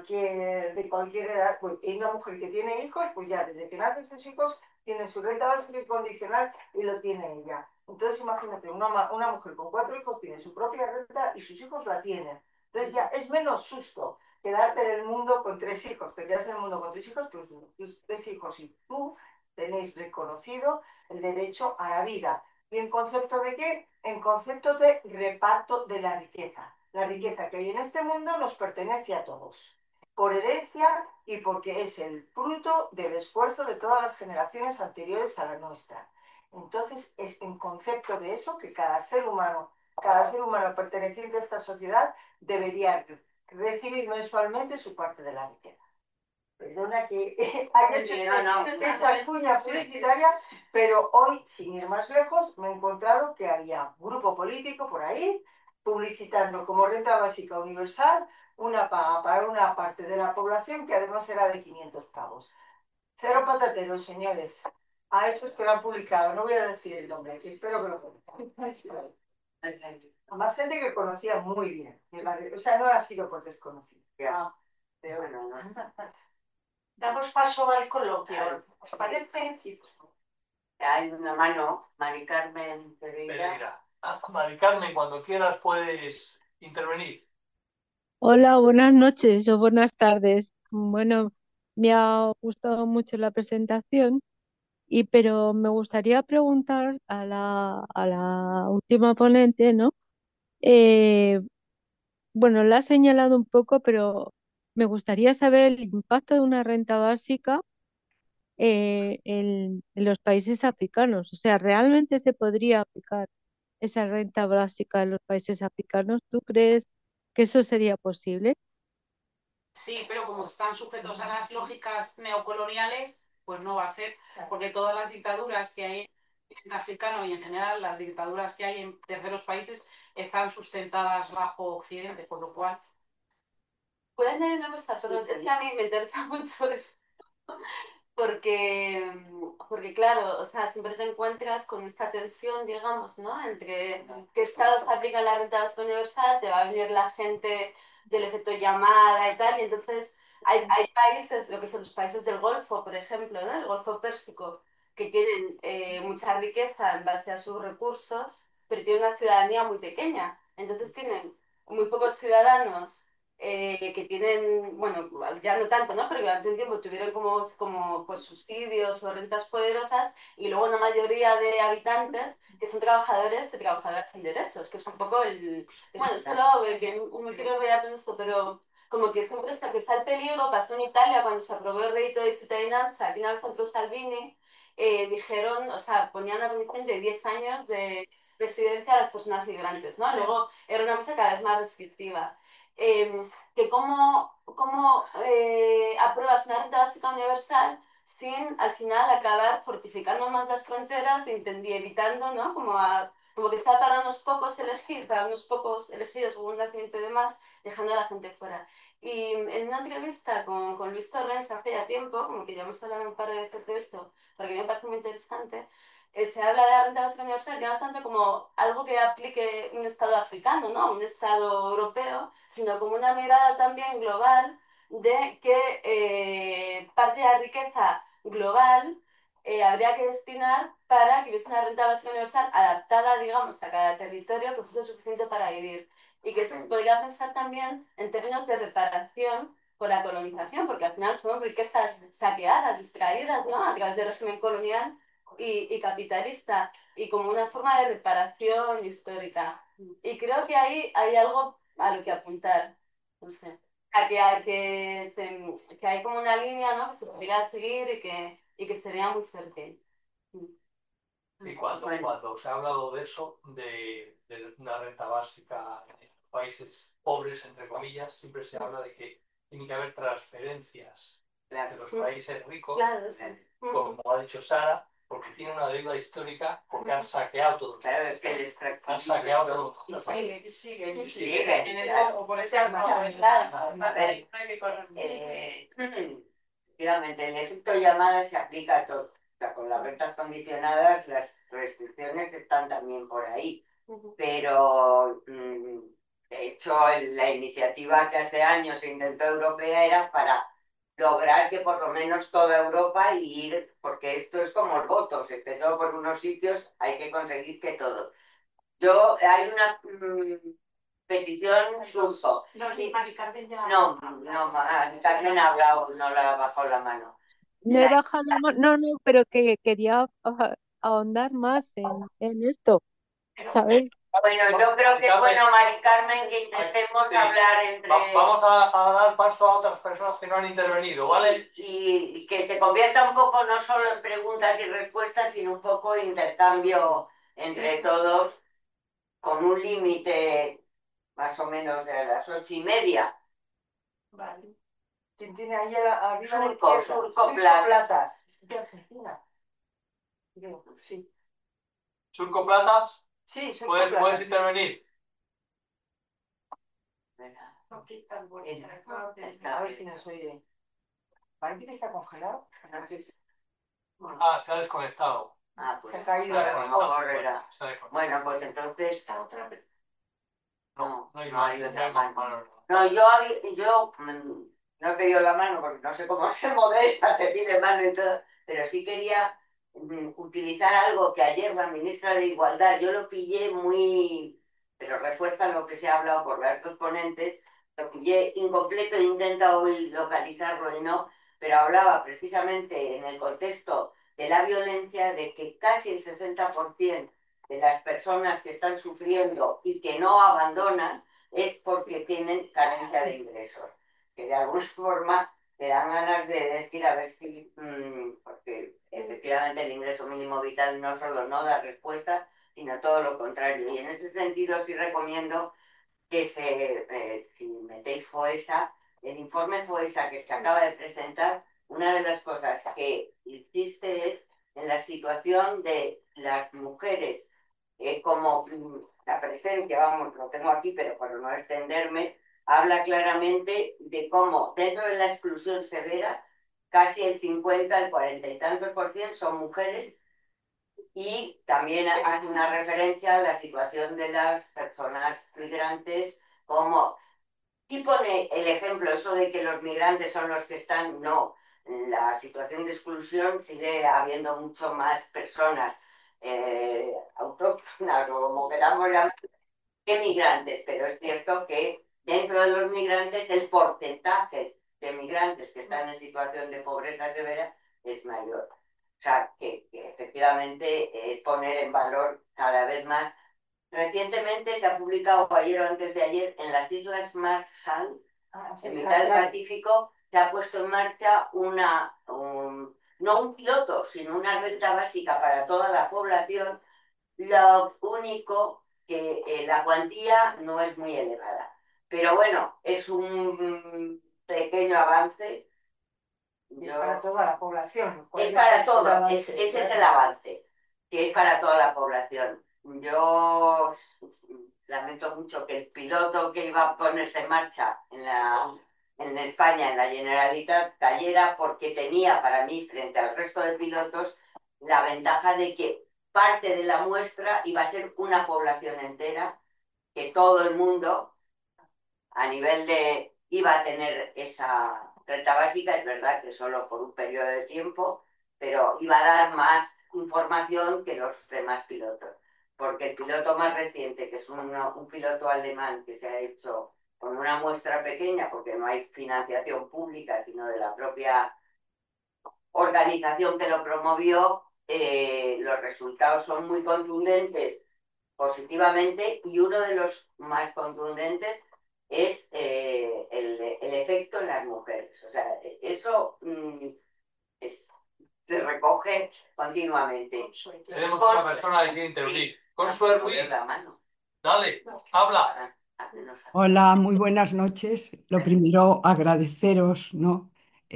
de cualquier edad, pues, y una mujer que tiene hijos, pues ya desde que nacen sus hijos, tiene su renta básica incondicional y lo tiene ella. Entonces imagínate, una mujer con 4 hijos tiene su propia renta y sus hijos la tienen. Entonces ya es menos susto quedarte en el mundo con 3 hijos. Te quedas en el mundo con 3 hijos, pues tus 3 hijos y tú tenéis reconocido el derecho a la vida. ¿Y en concepto de qué? En concepto de reparto de la riqueza. La riqueza que hay en este mundo nos pertenece a todos, por herencia y porque es el fruto del esfuerzo de todas las generaciones anteriores a la nuestra. Entonces, es en concepto de eso que cada ser humano perteneciente a esta sociedad debería recibir mensualmente su parte de la riqueza. Perdona que haya hecho esta cuña publicitaria, pero hoy, sin ir más lejos, me he encontrado que había un grupo político por ahí publicitando como renta básica universal una paga para una parte de la población que además era de 500 pavos. Cero patateros, señores. A esos que lo han publicado, no voy a decir el nombre, que espero que lo conozcan. Más gente que conocía muy bien. O sea, no ha sido por desconocido. Pero bueno, no. Damos paso al coloquio. ¿Os parece? Sí. Hay una mano, Mari Carmen Pereira. Mari Carmen, cuando quieras puedes intervenir. Hola, buenas noches o buenas tardes. Bueno, me ha gustado mucho la presentación, pero me gustaría preguntar a la última ponente, ¿no? Eh, bueno, la ha señalado un poco, pero me gustaría saber el impacto de una renta básica en los países africanos. O sea, ¿realmente se podría aplicar esa renta básica en los países africanos? ¿Tú crees que eso sería posible? Sí, pero como están sujetos a las lógicas neocoloniales, pues no va a ser, porque todas las dictaduras que hay en el continente africano y en general las dictaduras que hay en terceros países están sustentadas bajo Occidente, con lo cual... Puedo añadir una cosa, pero es que a mí me interesa mucho esto. Porque claro, o sea, siempre te encuentras con esta tensión, digamos, ¿no? Entre qué estados aplican la renta básica universal, te va a venir la gente del efecto llamada y tal, y entonces hay países, lo que son los países del Golfo, por ejemplo, ¿no? El Golfo Pérsico, que tienen mucha riqueza en base a sus recursos, pero tienen una ciudadanía muy pequeña, entonces tienen muy pocos ciudadanos que tienen, bueno, ya no tanto, ¿no? Pero que durante un tiempo tuvieron como pues, subsidios o rentas poderosas y luego una mayoría de habitantes que son trabajadores y trabajadoras sin derechos, que es un poco el... Bueno, solo me quiero olvidar de esto, pero como que siempre está el peligro, pasó en Italia cuando se aprobó el reddito de cittadinanza, que una vez entró Salvini, dijeron, o sea, ponían la condición de 10 años de residencia a las personas migrantes, ¿no? Luego era una cosa cada vez más restrictiva que cómo apruebas una renta básica universal sin al final acabar fortificando más las fronteras, evitando, ¿no? Como como que está para unos pocos elegir, para unos pocos elegidos con un nacimiento y demás, dejando a la gente fuera. Y en una entrevista con Luis Torrens hace ya tiempo, como que ya hemos hablado un par de veces de esto, porque me parece muy interesante, se habla de la renta básica universal ya no tanto como algo que aplique un Estado africano, ¿no? Un Estado europeo, sino como una mirada también global de que parte de la riqueza global habría que destinar para que hubiese una renta básica universal adaptada, digamos, a cada territorio que fuese suficiente para vivir. Y que eso se podría pensar también en términos de reparación por la colonización, porque al final son riquezas saqueadas, distraídas, ¿no? A través del régimen colonial y capitalista, y como una forma de reparación histórica. Y creo que ahí hay algo a lo que apuntar, no sé, que hay como una línea, ¿no? Que se podría seguir y que sería muy fértil. Y cuando se ha hablado de eso, de una renta básica en países pobres, entre comillas, siempre se habla de que tiene que haber transferencias de los países ricos, Claro, sí. como ha dicho Sara, porque tiene una deuda histórica, porque han saqueado todo. Claro, es que el Han saqueado todo. Y sigue, y sigue, y Sigue. sigue. En el, o por el tema. A ver, efectivamente, el efecto llamada se aplica a todo. O sea, con las rentas condicionadas, las restricciones están también por ahí. Pero, de hecho, la iniciativa que hace años se intentó europea era para lograr que por lo menos toda Europa y ir, porque esto es como el voto, se empezó por unos sitios, hay que conseguir que todo. Hay una petición surco. No, sí, Mari Carmen ya. No, Carmen ha hablado, no le ha bajado la mano. No he bajado la mano, no, no, pero que quería ahondar más en esto, ¿sabéis? Bueno, yo creo que es bueno, Mari Carmen, que intentemos hablar entre... Vamos a dar paso a otras personas que no han intervenido, ¿vale? Y que se convierta un poco no solo en preguntas y respuestas, sino un poco intercambio entre todos, con un límite más o menos de las 8:30. Vale. ¿Quién tiene ahí arriba a la Surco izquierda? Platas. Es de Argentina. Sí. Surco Platas, Sí, Surco ¿puedes Platas. intervenir? A ver si nos oye. Parece que está congelado. Se ha desconectado. Pues, Se ha caído Se ha a lo desconectado. mejor. Se ha desconectado. Bueno, pues entonces... No hay otra más mano. manos. No, yo no he pedido la mano porque no sé cómo se modela, se pide mano y todo, pero sí quería utilizar algo que ayer la ministra de Igualdad, yo lo pillé muy, pero refuerza lo que se ha hablado por los dos ponentes, lo pillé incompleto e intenta hoy localizarlo y no, pero hablaba precisamente en el contexto de la violencia de que casi el 60% de las personas que están sufriendo y que no abandonan es porque tienen carencia de ingresos, que de alguna forma te dan ganas de decir a ver si, porque efectivamente el ingreso mínimo vital no solo no da respuesta, sino todo lo contrario. Y en ese sentido sí recomiendo que si metéis FOESA, el informe FOESA que se acaba de presentar, una de las cosas que insiste es en la situación de las mujeres, como la presencia, vamos, lo tengo aquí, pero para no extenderme, habla claramente de cómo dentro de la exclusión severa, casi el 50, el 40 y tantos por ciento son mujeres, y también hace una referencia a la situación de las personas migrantes, como, y pone el ejemplo, eso de que los migrantes son los que están, no, en la situación de exclusión sigue habiendo mucho más personas autóctonas, o como queramos llamar, que migrantes, pero es cierto que dentro de los migrantes el porcentaje de migrantes que están en situación de pobreza severa es mayor. O sea, que efectivamente es poner en valor cada vez más. Recientemente se ha publicado ayer o antes de ayer en las Islas Marshall, en mitad del Pacífico, se ha puesto en marcha no un piloto, sino una renta básica para toda la población. Lo único que la cuantía no es muy elevada. Pero bueno, es un pequeño avance. Es para toda la población. Es para todo, ese es el avance, que es para toda la población. yo lamento mucho que el piloto que iba a ponerse en marcha en España, en la Generalitat, cayera porque tenía para mí, frente al resto de pilotos, la ventaja de que parte de la muestra iba a ser una población entera, que todo el mundo a nivel de iba a tener esa renta básica, es verdad que solo por un periodo de tiempo, pero iba a dar más información que los demás pilotos. Porque el piloto más reciente, que es un piloto alemán que se ha hecho con una muestra pequeña, porque no hay financiación pública, sino de la propia organización que lo promovió, los resultados son muy contundentes positivamente, y uno de los más contundentes es el efecto en las mujeres. O sea, eso se recoge continuamente. Tenemos una persona que quiere intervenir. Consuelo Ruiz, La mano. dale, habla. Hola, muy buenas noches. Lo primero, agradeceros, ¿no?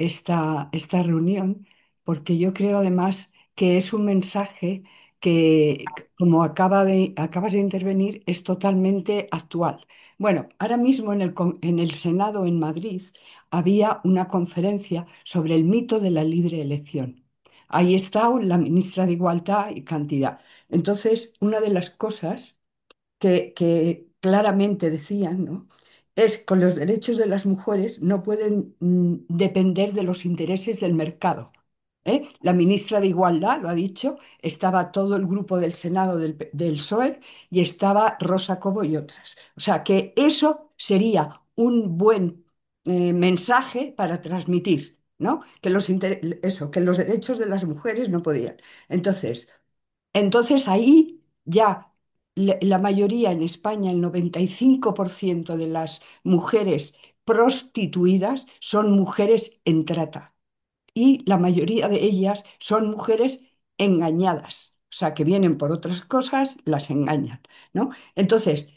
esta reunión, porque yo creo además que es un mensaje que, como acabas de intervenir, es totalmente actual. Bueno, ahora mismo en el Senado en Madrid había una conferencia sobre el mito de la libre elección. Ahí está la ministra de Igualdad y Cantidad. Entonces, una de las cosas que claramente decían, ¿no? Es que los derechos de las mujeres no pueden depender de los intereses del mercado. ¿Eh? La ministra de Igualdad lo ha dicho, estaba todo el grupo del Senado del PSOE y estaba Rosa Cobo y otras. O sea que eso sería un buen mensaje para transmitir, ¿no? Que los derechos de las mujeres no podían. Entonces, entonces ahí ya la mayoría en España, el 95% de las mujeres prostituidas son mujeres en trata, y la mayoría de ellas son mujeres engañadas, o sea, que vienen por otras cosas, las engañan, ¿no? Entonces,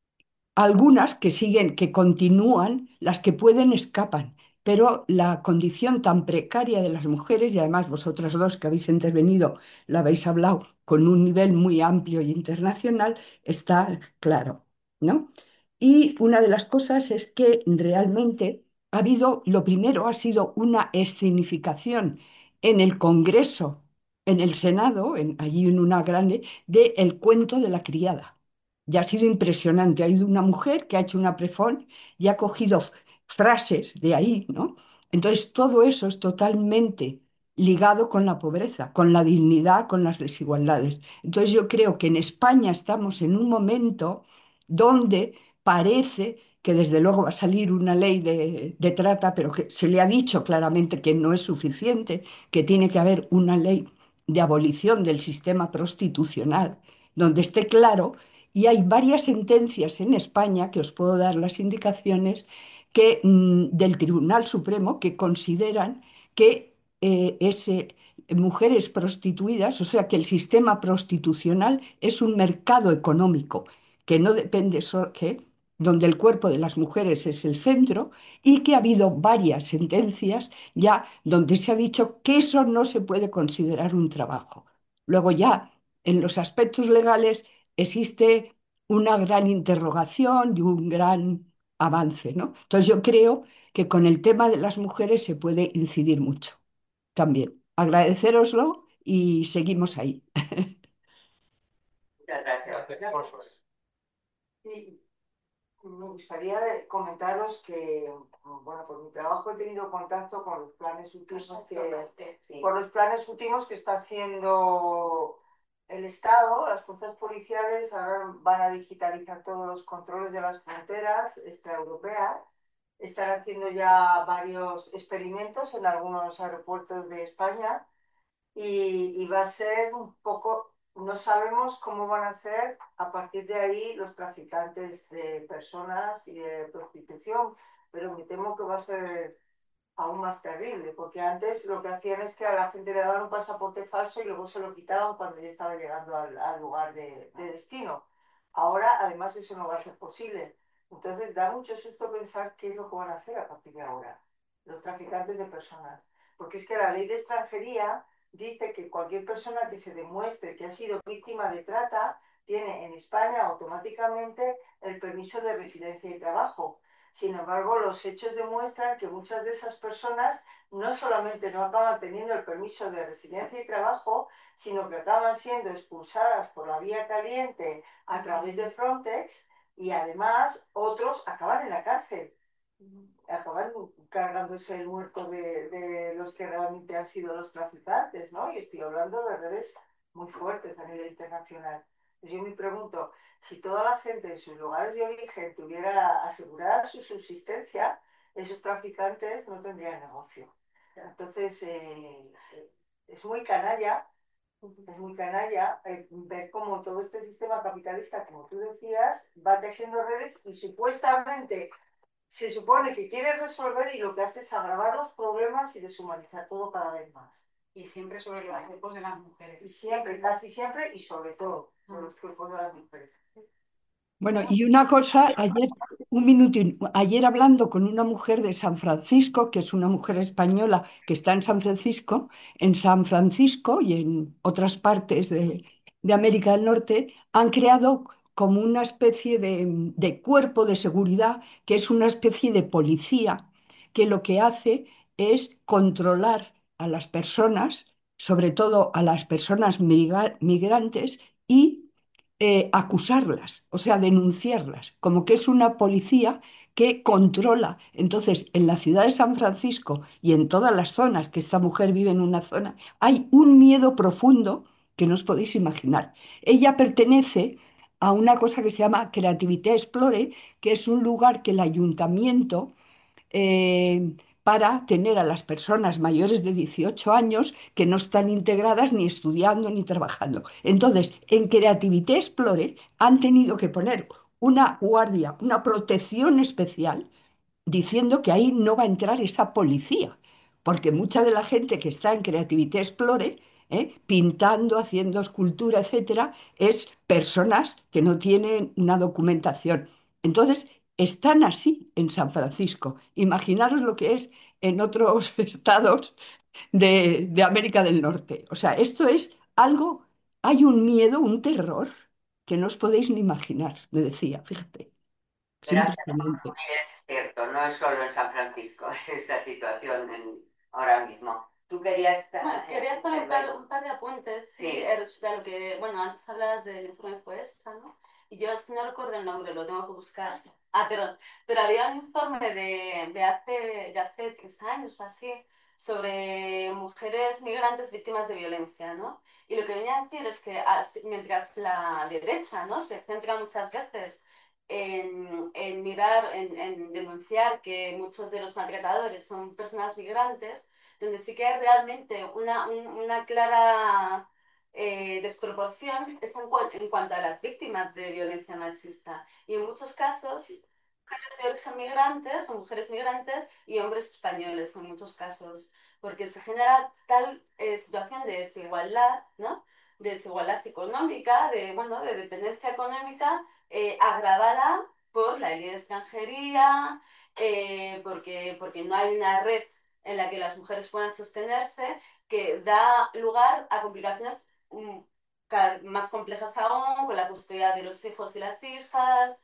algunas que siguen, que continúan, las que pueden escapan, pero la condición tan precaria de las mujeres, y además vosotras dos que habéis intervenido, la habéis hablado con un nivel muy amplio y internacional, está claro, ¿no? Y una de las cosas es que realmente ha habido, lo primero ha sido una escenificación en el Congreso, en el Senado, allí en una grande, de El cuento de la criada. Ya ha sido impresionante. Ha ido una mujer que ha hecho una prefón y ha cogido frases de ahí, ¿no? Entonces, todo eso es totalmente ligado con la pobreza, con la dignidad, con las desigualdades. Entonces, yo creo que en España estamos en un momento donde parece que desde luego va a salir una ley de trata, pero que se le ha dicho claramente que no es suficiente, que tiene que haber una ley de abolición del sistema prostitucional, donde esté claro, y hay varias sentencias en España, que os puedo dar las indicaciones, del Tribunal Supremo, que consideran que mujeres prostituidas, o sea, que el sistema prostitucional es un mercado económico, que no depende solo donde el cuerpo de las mujeres es el centro, y que ha habido varias sentencias ya donde se ha dicho que eso no se puede considerar un trabajo. Luego ya, en los aspectos legales, existe una gran interrogación y un gran avance, ¿no? Entonces yo creo que con el tema de las mujeres se puede incidir mucho también. Agradecéroslo y seguimos ahí. Muchas gracias. Gracias, Consuelo. Sí, me gustaría comentaros que, bueno, por mi trabajo he tenido contacto con los planes últimos Sí. por los planes últimos que está haciendo el Estado. Las fuerzas policiales ahora van a digitalizar todos los controles de las fronteras extraeuropeas. Están haciendo ya varios experimentos en algunos aeropuertos de España y va a ser un poco, no sabemos cómo van a ser a partir de ahí los traficantes de personas y de prostitución, pero me temo que va a ser aún más terrible, porque antes lo que hacían es que a la gente le daban un pasaporte falso y luego se lo quitaban cuando ya estaba llegando al lugar de destino. Ahora, además, eso no va a ser posible. Entonces, da mucho susto pensar qué es lo que van a hacer a partir de ahora, los traficantes de personas. Porque es que la ley de extranjería dice que cualquier persona que se demuestre que ha sido víctima de trata tiene en España automáticamente el permiso de residencia y trabajo. Sin embargo, los hechos demuestran que muchas de esas personas no solamente no acaban teniendo el permiso de residencia y trabajo, sino que acaban siendo expulsadas por la vía caliente a través de Frontex y además otros acaban en la cárcel, acaban cargándose el muerto de los que realmente han sido los traficantes, ¿no? Y estoy hablando de redes muy fuertes a nivel internacional. Yo me pregunto, si toda la gente en sus lugares de origen tuviera asegurada su subsistencia, esos traficantes no tendrían negocio. Entonces, es muy canalla ver cómo todo este sistema capitalista, como tú decías, va tejiendo redes y supuestamente se supone que quiere resolver y lo que hace es agravar los problemas y deshumanizar todo cada vez más. Y siempre sobre los cuerpos de las mujeres. Y siempre, casi siempre y sobre todo sobre los cuerpos de las mujeres. Bueno, y una cosa, ayer, un minutín, ayer hablando con una mujer de San Francisco, que es una mujer española que está en San Francisco y en otras partes de América del Norte, han creado como una especie de cuerpo de seguridad, que es una especie de policía, que lo que hace es controlar a las personas, sobre todo a las personas migrantes, y acusarlas, o sea, denunciarlas, como que es una policía que controla. Entonces, en la ciudad de San Francisco y en todas las zonas, que esta mujer vive en una zona, hay un miedo profundo que no os podéis imaginar. Ella pertenece a una cosa que se llama Creativité Explore, que es un lugar que el ayuntamiento para tener a las personas mayores de 18 años que no están integradas ni estudiando ni trabajando. Entonces, en Creativité Explore han tenido que poner una guardia, una protección especial, diciendo que ahí no va a entrar esa policía, porque mucha de la gente que está en Creativité Explore, pintando, haciendo escultura, etcétera, es personas que no tienen una documentación. Entonces, están así en San Francisco. Imaginaros lo que es en otros estados de América del Norte. O sea, esto es algo, hay un miedo, un terror que no os podéis ni imaginar, me decía, fíjate. Es Gracias por impresionante. unir, es cierto, no es solo en San Francisco esta situación ahora mismo. Tú querías... Quería hacer un par de apuntes Sí. respecto a lo que, bueno, antes hablabas del informe FOESA, ¿no? Y yo es que no recuerdo el nombre, lo tengo que buscar. Ah, pero había un informe de hace 3 años o así sobre mujeres migrantes víctimas de violencia, ¿no? Y lo que venía a decir es que mientras la derecha, ¿no? se centra muchas veces en mirar, en denunciar que muchos de los maltratadores son personas migrantes, donde sí que hay realmente una clara desproporción es en cuanto a las víctimas de violencia machista. Y en muchos casos, mujeres de origen migrantes o mujeres migrantes y hombres españoles en muchos casos, porque se genera tal situación de desigualdad, ¿no? De desigualdad económica, bueno, de dependencia económica agravada por la ley de extranjería, porque no hay una red en la que las mujeres puedan sostenerse, que da lugar a complicaciones cada vez más complejas aún, con la custodia de los hijos y las hijas,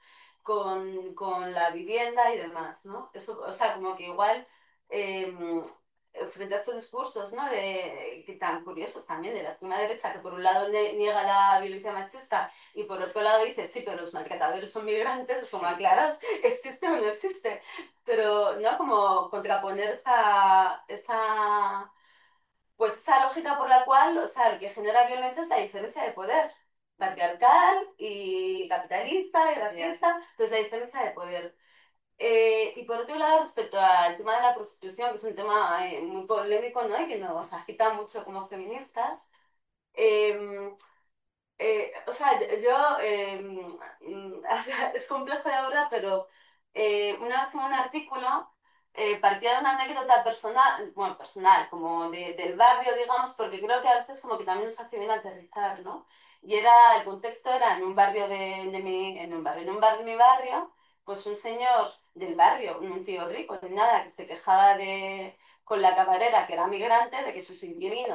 con la vivienda y demás, ¿no? Eso, o sea, como que igual, frente a estos discursos, ¿no? Que tan curiosos también de la extrema derecha, que por un lado niega la violencia machista y por otro lado dice, sí, pero los maltratadores son migrantes, es como aclarados, ¿existe o no existe? Pero, ¿no? Como contraponer pues esa lógica por la cual, o sea, lo que genera violencia es la diferencia de poder, patriarcal y capitalista y racista, pues la diferencia de poder. Y por otro lado, respecto al tema de la prostitución, que es un tema muy polémico, ¿no? Y que nos agita mucho como feministas, eh, o sea, o sea, es complejo de hablar, pero una vez en un artículo partía de una anécdota personal, bueno, personal, como del barrio, digamos, porque creo que a veces como que también nos hace bien aterrizar, ¿no? Y el contexto era en un barrio en un bar de mi barrio, pues un señor del barrio, un tío rico, ni nada, que se quejaba con la camarera, que era migrante, de que sus inquilinos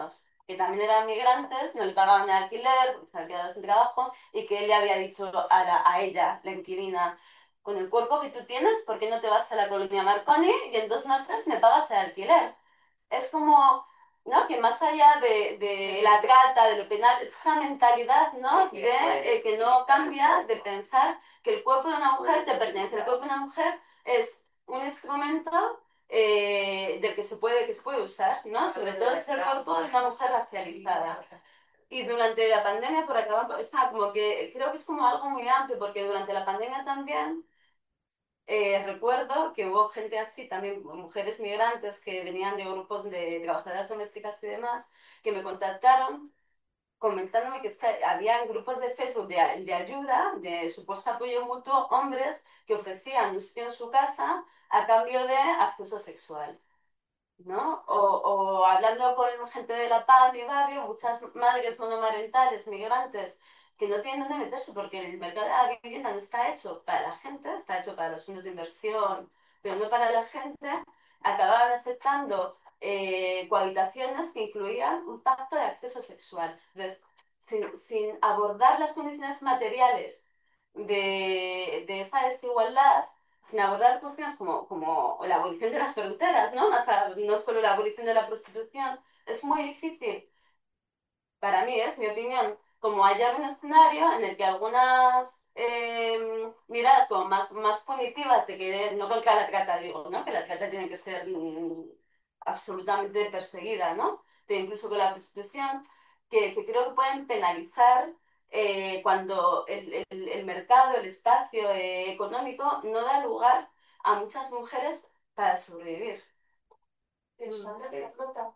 que también eran migrantes, no le pagaban el alquiler, se habían quedado sin trabajo, y que él le había dicho a ella, la inquilina, con el cuerpo que tú tienes, ¿por qué no te vas a la colonia Marconi y en 2 noches me pagas el alquiler? Es como, ¿no? Que más allá de la trata, de lo penal, esa mentalidad, ¿no? Que no cambia de pensar que el cuerpo de una mujer te pertenece. El cuerpo de una mujer es un instrumento que se puede usar, ¿no? Sobre todo si es el cuerpo de una mujer racializada. Y durante la pandemia, por acabar, está como que creo que es como algo muy amplio, porque durante la pandemia también recuerdo que hubo gente así, también mujeres migrantes que venían de grupos de trabajadoras domésticas y demás, que me contactaron comentándome que, es que había grupos de Facebook de ayuda, de supuesto apoyo mutuo, hombres que ofrecían un sitio en su casa a cambio de acceso sexual. ¿No? O hablando con gente de La Paz, mi barrio, muchas madres monomarentales, migrantes, que no tienen dónde meterse porque el mercado de la vivienda no está hecho para la gente, está hecho para los fondos de inversión, pero no para la gente, acababan aceptando cohabitaciones que incluían un pacto de acceso sexual. Entonces, sin abordar las condiciones materiales de esa desigualdad, sin abordar cuestiones como la abolición de las fronteras, ¿no? No solo la abolición de la prostitución, es muy difícil, para mí es mi opinión, como hallar un escenario en el que algunas miradas como más punitivas, de que no contra la trata, digo, ¿no? Que la trata tiene que ser absolutamente perseguida, ¿no? Incluso con la prostitución, que creo que pueden penalizar cuando el mercado, el espacio económico no da lugar a muchas mujeres para sobrevivir. Pensando que flota.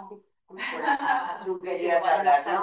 Tú querías hablar, ¿no?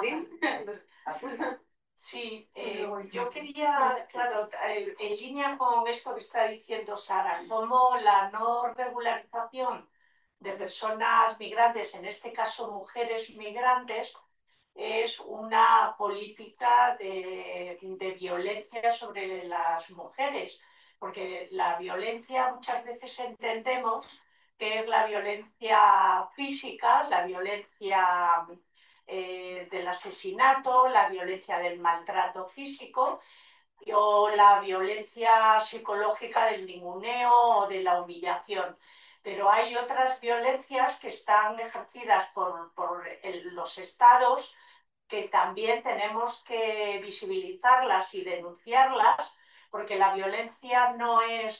Sí, yo quería, claro, en línea con esto que está diciendo Sara, cómo la no regularización de personas migrantes, en este caso mujeres migrantes, es una política de violencia sobre las mujeres, porque la violencia muchas veces entendemos que es la violencia física, la violencia del asesinato, la violencia del maltrato físico o la violencia psicológica del ninguneo o de la humillación. Pero hay otras violencias que están ejercidas por los estados que también tenemos que visibilizarlas y denunciarlas, porque la violencia no es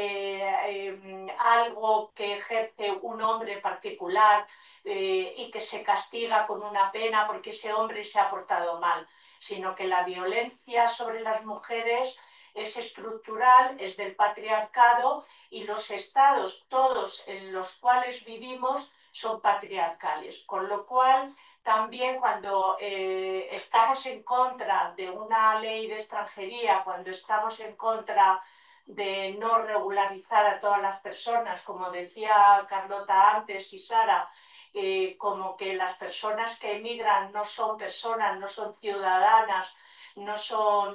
algo que ejerce un hombre particular y que se castiga con una pena porque ese hombre se ha portado mal, sino que la violencia sobre las mujeres es estructural, es del patriarcado y los estados, todos en los cuales vivimos, son patriarcales, con lo cual también cuando estamos en contra de una ley de extranjería, cuando estamos en contra de no regularizar a todas las personas, como decía Carlota antes y Sara, como que las personas que emigran no son personas, no son ciudadanas, no son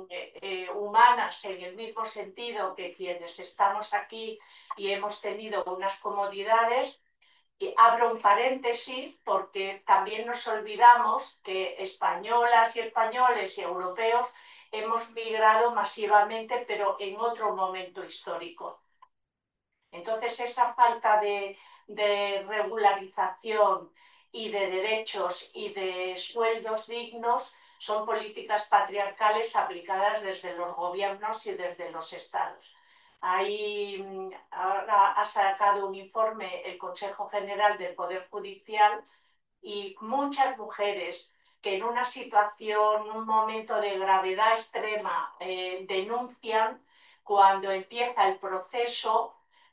humanas en el mismo sentido que quienes estamos aquí y hemos tenido unas comodidades. Y abro un paréntesis porque también nos olvidamos que españolas y españoles y europeos hemos migrado masivamente, pero en otro momento histórico. Entonces, esa falta de regularización y de derechos y de sueldos dignos son políticas patriarcales aplicadas desde los gobiernos y desde los estados. Ahí ahora ha sacado un informe el Consejo General del Poder Judicial y muchas mujeres que en una situación, un momento de gravedad extrema, denuncian cuando empieza el proceso,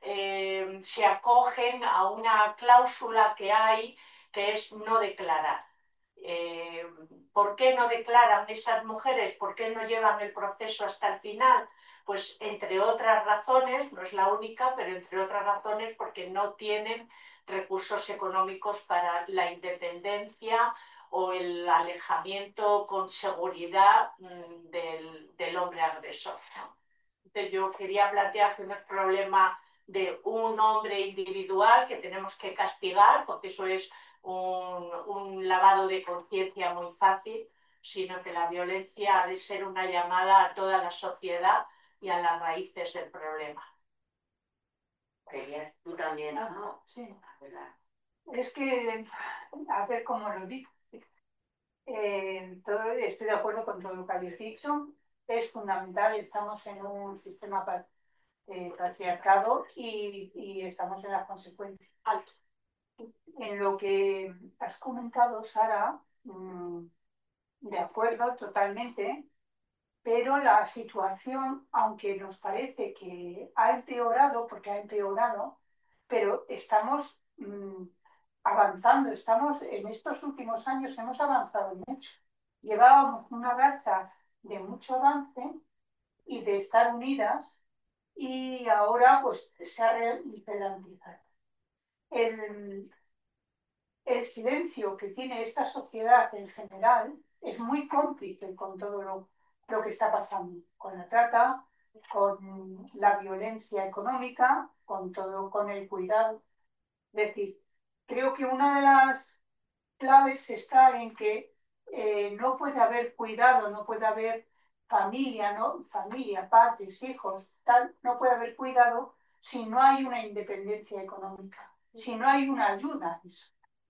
se acogen a una cláusula que hay que es no declarar. ¿Por qué no declaran esas mujeres? ¿Por qué no llevan el proceso hasta el final? Pues entre otras razones, no es la única, pero entre otras razones porque no tienen recursos económicos para la independencia o el alejamiento con seguridad del hombre agresor. Entonces yo quería plantear que no es problema de un hombre individual que tenemos que castigar, porque eso es un lavado de conciencia muy fácil, sino que la violencia ha de ser una llamada a toda la sociedad y a las raíces del problema. Querías tú también, ¿no? Sí. Es que, a ver cómo lo digo. Estoy de acuerdo con todo lo que habéis dicho. Es fundamental, estamos en un sistema patriarcado y estamos en las consecuencias. Alto. En lo que has comentado, Sara, de acuerdo totalmente, pero la situación, aunque nos parece que ha empeorado, porque ha empeorado, pero estamos avanzando, en estos últimos años hemos avanzado mucho. Llevábamos una racha de mucho avance y de estar unidas y ahora pues se ha ralentizado. El silencio que tiene esta sociedad en general es muy cómplice con todo lo que está pasando, con la trata, con la violencia económica, con todo, con el cuidado. Es decir, creo que una de las claves está en que no puede haber cuidado, no puede haber familia, ¿no? Familia, padres, hijos, tal, no puede haber cuidado si no hay una independencia económica, si no hay una ayuda a eso.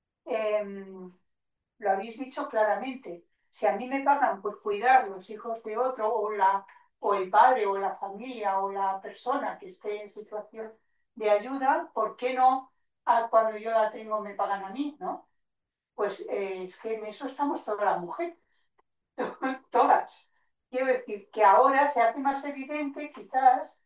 Lo habéis dicho claramente. Si a mí me pagan por cuidar los hijos de otro, o el padre, o la familia, o la persona que esté en situación de ayuda, ¿por qué no cuando yo la tengo me pagan a mí, ¿no? Pues es que en eso estamos todas las mujeres, todas. Quiero decir que ahora se hace más evidente, quizás,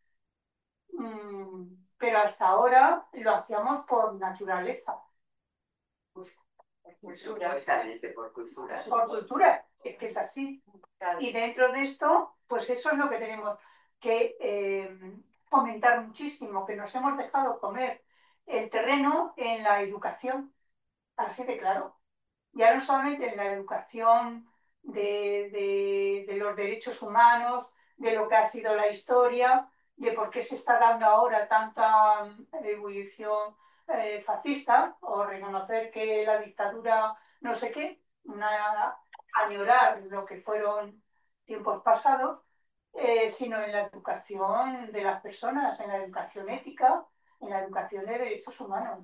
pero hasta ahora lo hacíamos por naturaleza. Pues, cultura. Por cultura. Por cultura, es que es así. Y dentro de esto, pues eso es lo que tenemos que fomentar muchísimo, que nos hemos dejado comer el terreno en la educación, así de claro. Ya no solamente en la educación de los derechos humanos, de lo que ha sido la historia, de por qué se está dando ahora tanta ebullición fascista, o reconocer que la dictadura no sé qué, añorar lo que fueron tiempos pasados, sino en la educación de las personas, en la educación ética, en la educación de derechos humanos.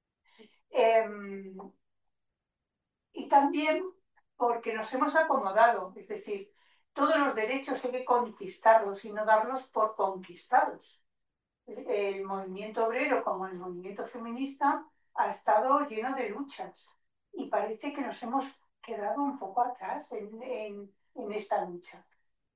Y también porque nos hemos acomodado, es decir, todos los derechos hay que conquistarlos y no darlos por conquistados. El movimiento obrero, como el movimiento feminista, ha estado lleno de luchas y parece que nos hemos quedado un poco atrás en esta lucha.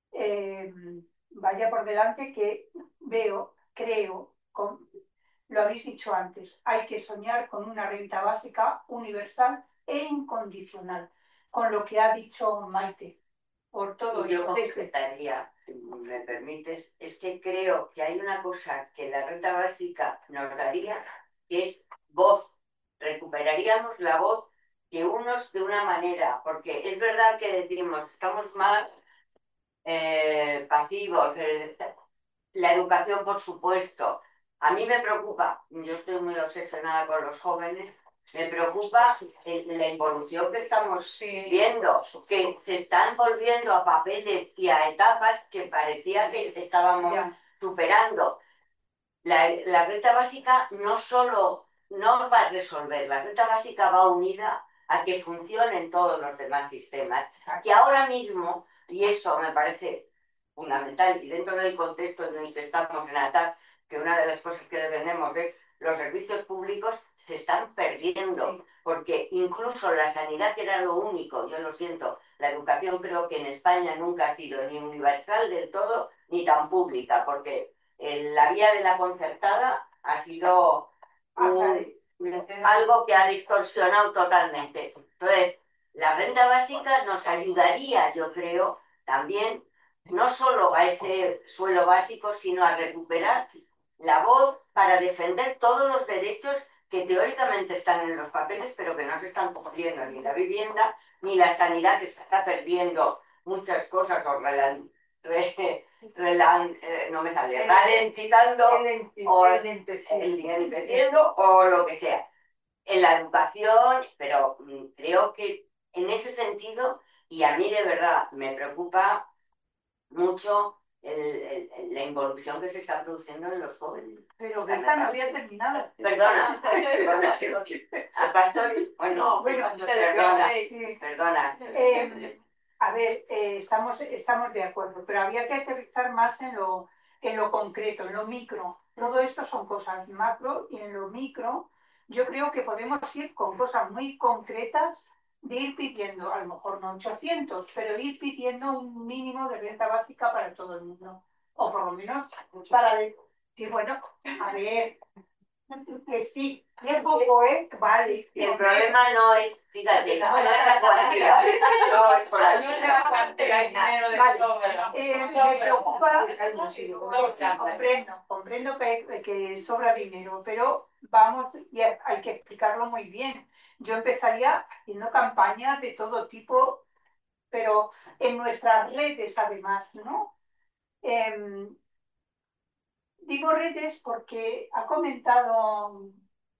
Vaya por delante que creo, lo habéis dicho antes, hay que soñar con una renta básica universal e incondicional, con lo que ha dicho Maite. Por todo y yo esto. completaría, si me permites, es que creo que hay una cosa que la renta básica nos daría, que es voz. Recuperaríamos la voz que unos de una manera, porque es verdad que decimos, estamos más pasivos, la educación, por supuesto. A mí me preocupa, yo estoy muy obsesionada con los jóvenes, me preocupa la involución que estamos viendo, que se están volviendo a papeles y a etapas que parecía que estábamos superando. La renta básica no solo no va a resolver, la renta básica va unida a que funcionen todos los demás sistemas, que ahora mismo, y eso me parece fundamental, y dentro del contexto en el que estamos en ATAC, que una de las cosas que defendemos es los servicios públicos se están perdiendo, porque incluso la sanidad, que era lo único, yo lo siento, la educación creo que en España nunca ha sido ni universal del todo, ni tan pública, porque la vía de la concertada ha sido algo que ha distorsionado totalmente. Entonces, la renta básica nos ayudaría, yo creo, también, no solo a ese suelo básico, sino a recuperar la voz para defender todos los derechos que teóricamente están en los papeles, pero que no se están cumpliendo, ni la vivienda, ni la sanidad, que se está perdiendo muchas cosas, o no me sale, ralentizando, o envejeciendo, o lo que sea. en la educación, pero creo que en ese sentido, y a mí de verdad me preocupa mucho la involución que se está produciendo en los jóvenes. Pero Berta no había terminado. Perdona, perdona, a Pastori, bueno, perdona, perdona. A ver, estamos de acuerdo, pero había que aterrizar más en lo concreto, en lo micro. Todo esto son cosas macro y en lo micro yo creo que podemos ir con cosas muy concretas de ir pidiendo, a lo mejor no 800, pero ir pidiendo un mínimo de renta básica para todo el mundo. O por lo menos para... Sí, bueno, a ver, que sí, y es poco, ¿eh? Vale. El problema no es, fíjate, no es la cuantía, no es por ahí. Me preocupa, comprendo que sobra dinero, pero vamos, y hay que explicarlo muy bien. Yo empezaría haciendo campañas de todo tipo, pero en nuestras redes además, ¿no? Digo redes porque ha comentado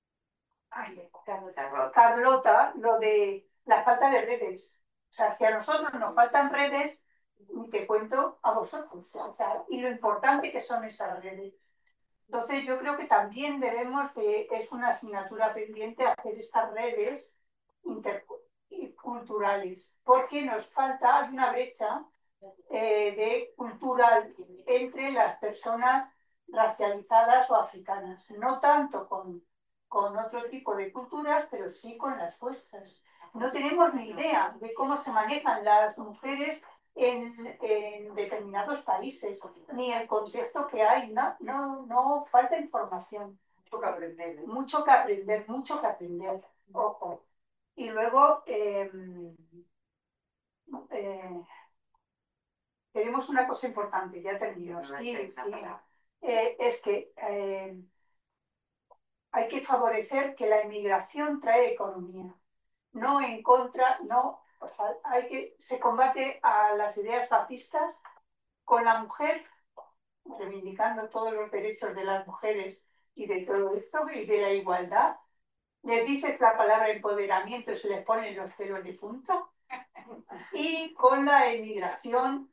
Carlota lo de la falta de redes. O sea, si a nosotros nos faltan redes, ni te cuento a vosotros. O sea, y lo importante que son esas redes. Entonces yo creo que también es una asignatura pendiente hacer estas redes interculturales, porque nos falta, hay una brecha de cultural entre las personas racializadas o africanas, no tanto con otro tipo de culturas, pero sí con las vuestras. No tenemos ni idea de cómo se manejan las mujeres en determinados países, ni el contexto que hay, no falta información. Mucho que aprender, mucho que aprender. Ojo. Y luego tenemos una cosa importante, ya termino. Sí. Es que hay que favorecer que la emigración trae economía, no en contra, no, o sea, se combate a las ideas fascistas con la mujer, reivindicando todos los derechos de las mujeres y de todo esto, y de la igualdad. Les dices la palabra empoderamiento y se les ponen los pelos de punta. Y con la emigración,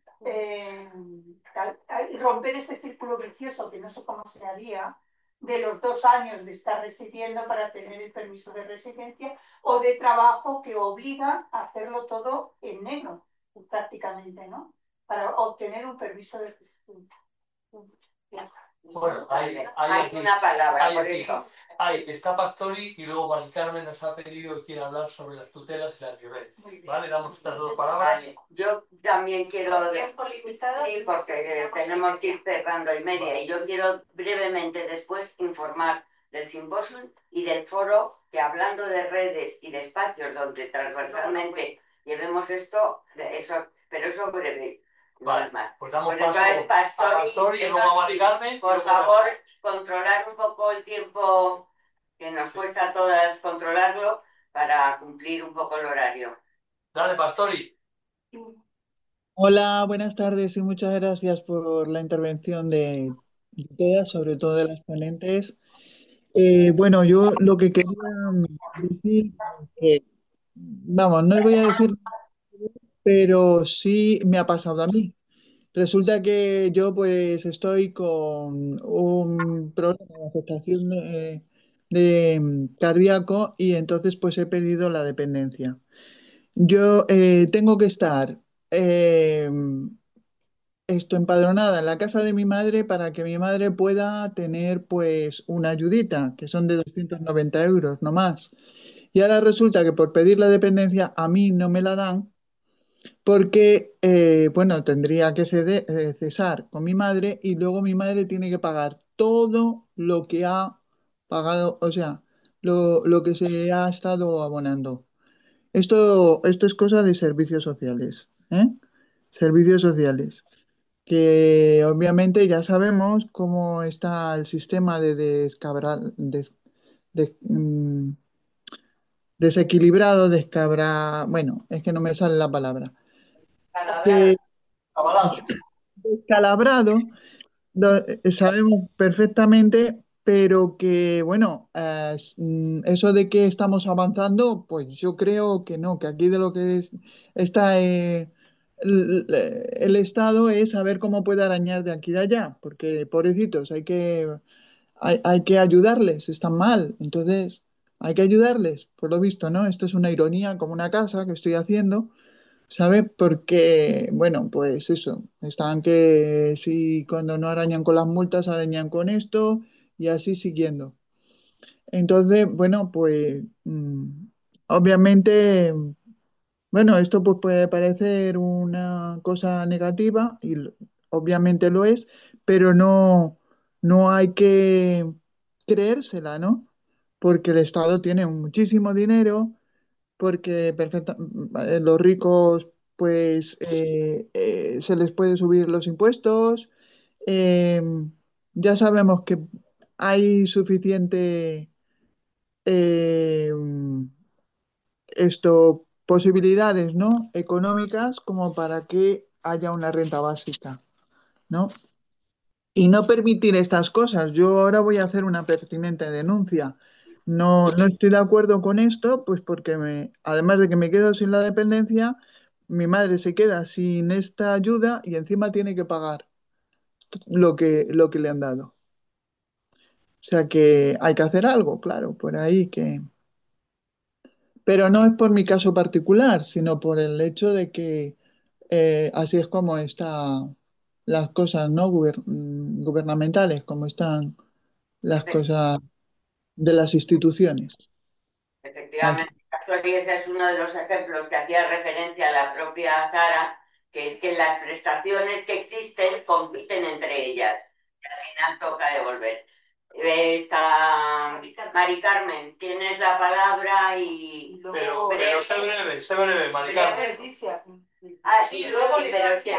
y romper ese círculo vicioso que no sé cómo se haría, de los 2 años de estar residiendo para tener el permiso de residencia o de trabajo que obliga a hacerlo todo en negro, prácticamente, ¿no? Para obtener un permiso de residencia. Bueno, hay una palabra, por eso. Está Pastori y luego Mari Carmen nos ha pedido que quiera hablar sobre las tutelas y la violencia. ¿Vale? Damos estas 2 palabras. Vale. Yo también quiero... Sí, porque tenemos que ir cerrando y media. Y yo quiero brevemente después informar del simposio y del foro que, hablando de redes y de espacios donde transversalmente llevemos esto, pero eso breve. Vale, pues damos Pues paso a Pastori y luego a Mari Carmen. Por favor, controlar un poco el tiempo que nos cuesta a todas controlarlo para cumplir un poco el horario. Dale, Pastori. Hola, buenas tardes y muchas gracias por la intervención de todas, sobre todo de las ponentes. Bueno, yo lo que quería decir, vamos, no voy a decir, pero sí me ha pasado a mí. Resulta que yo pues estoy con un problema de afectación cardíaco y entonces pues he pedido la dependencia. Yo tengo que estar eh, empadronada en la casa de mi madre para que mi madre pueda tener pues una ayudita, que son de 290 euros, no más. Y ahora resulta que por pedir la dependencia a mí no me la dan porque, bueno, tendría que cesar con mi madre y luego mi madre tiene que pagar todo lo que ha pagado, o sea, lo que se ha estado abonando. Esto es cosa de servicios sociales, ¿eh? Servicios sociales, que obviamente ya sabemos cómo está el sistema de de- mm, desequilibrado, bueno, es que no me sale la palabra. Que Avalado. descalabrado, sabemos perfectamente pero que, bueno, eso de que estamos avanzando, pues yo creo que no, que aquí de lo que está el Estado es saber cómo puede arañar de aquí y de allá, porque pobrecitos, hay que ayudarles, están mal, entonces hay que ayudarles, por lo visto, ¿no? Esto es una ironía, como una casa que estoy haciendo, ¿sabe? Porque, bueno, pues eso, están que si cuando no arañan con las multas, arañan con esto y así siguiendo. Entonces, bueno, pues obviamente, bueno, esto pues puede parecer una cosa negativa y obviamente lo es, pero no hay que creérsela, ¿no? Porque el Estado tiene muchísimo dinero, porque los ricos pues se les puede subir los impuestos, eh, ya sabemos que hay suficiente eh, posibilidades, ¿no? Económicas como para que haya una renta básica, ¿no? Y no permitir estas cosas. Yo ahora voy a hacer una pertinente denuncia. No estoy de acuerdo con esto, pues porque además de que me quedo sin la dependencia, mi madre se queda sin esta ayuda y encima tiene que pagar lo que le han dado. O sea que hay que hacer algo, claro, por ahí que... Pero no es por mi caso particular, sino por el hecho de que así es como están las cosas, ¿no? Gubernamentales, como están las cosas de las instituciones. Aquí. Efectivamente, Castori, ese es uno de los ejemplos que hacía referencia a la propia Sara, que es que las prestaciones que existen compiten entre ellas. Y al final toca devolver. Está Mari Carmen, tienes la palabra y... Pero sé breve, Mari Carmen. Leticia. Ah, sí, luego sí, pero es que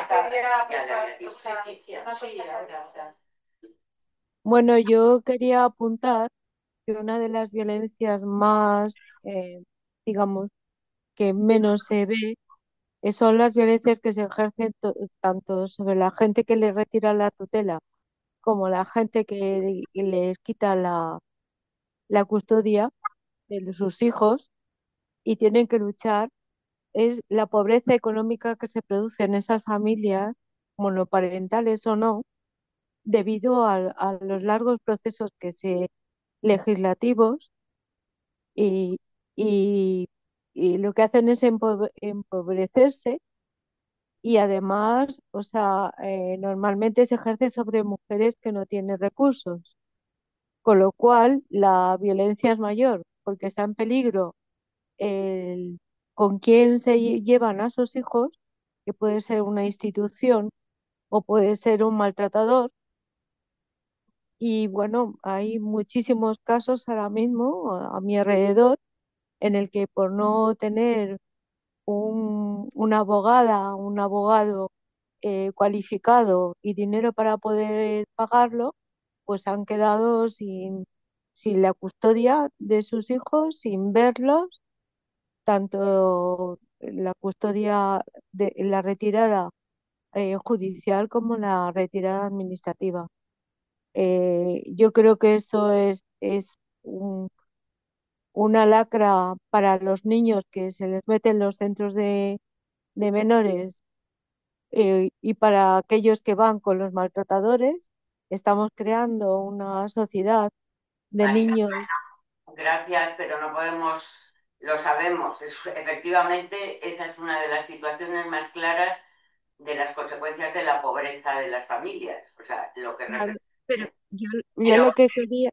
Bueno, yo quería apuntar que una de las violencias más, digamos, que menos se ve son las violencias que se ejercen tanto sobre la gente que le retira la tutela como la gente que les quita la custodia de sus hijos y tienen que luchar. Es la pobreza económica que se produce en esas familias, monoparentales o no, debido a los largos procesos legislativos y, y, y lo que hacen es empobrecerse y además, o sea, normalmente se ejerce sobre mujeres que no tienen recursos, con lo cual la violencia es mayor porque está en peligro el, con quién llevan a sus hijos, que puede ser una institución o puede ser un maltratador. Y bueno, hay muchísimos casos ahora mismo a mi alrededor en el que por no tener una abogada, un abogado cualificado y dinero para poder pagarlo, pues han quedado sin la custodia de sus hijos, sin verlos, tanto la custodia de la retirada judicial como la retirada administrativa. Yo creo que eso es una lacra para los niños que se les mete en los centros de menores y para aquellos que van con los maltratadores. Estamos creando una sociedad de Marica, niños. gracias, pero no podemos, lo sabemos, efectivamente esa es una de las situaciones más claras de las consecuencias de la pobreza de las familias, o sea, lo que Claro, representa. pero yo Pero lo que quería,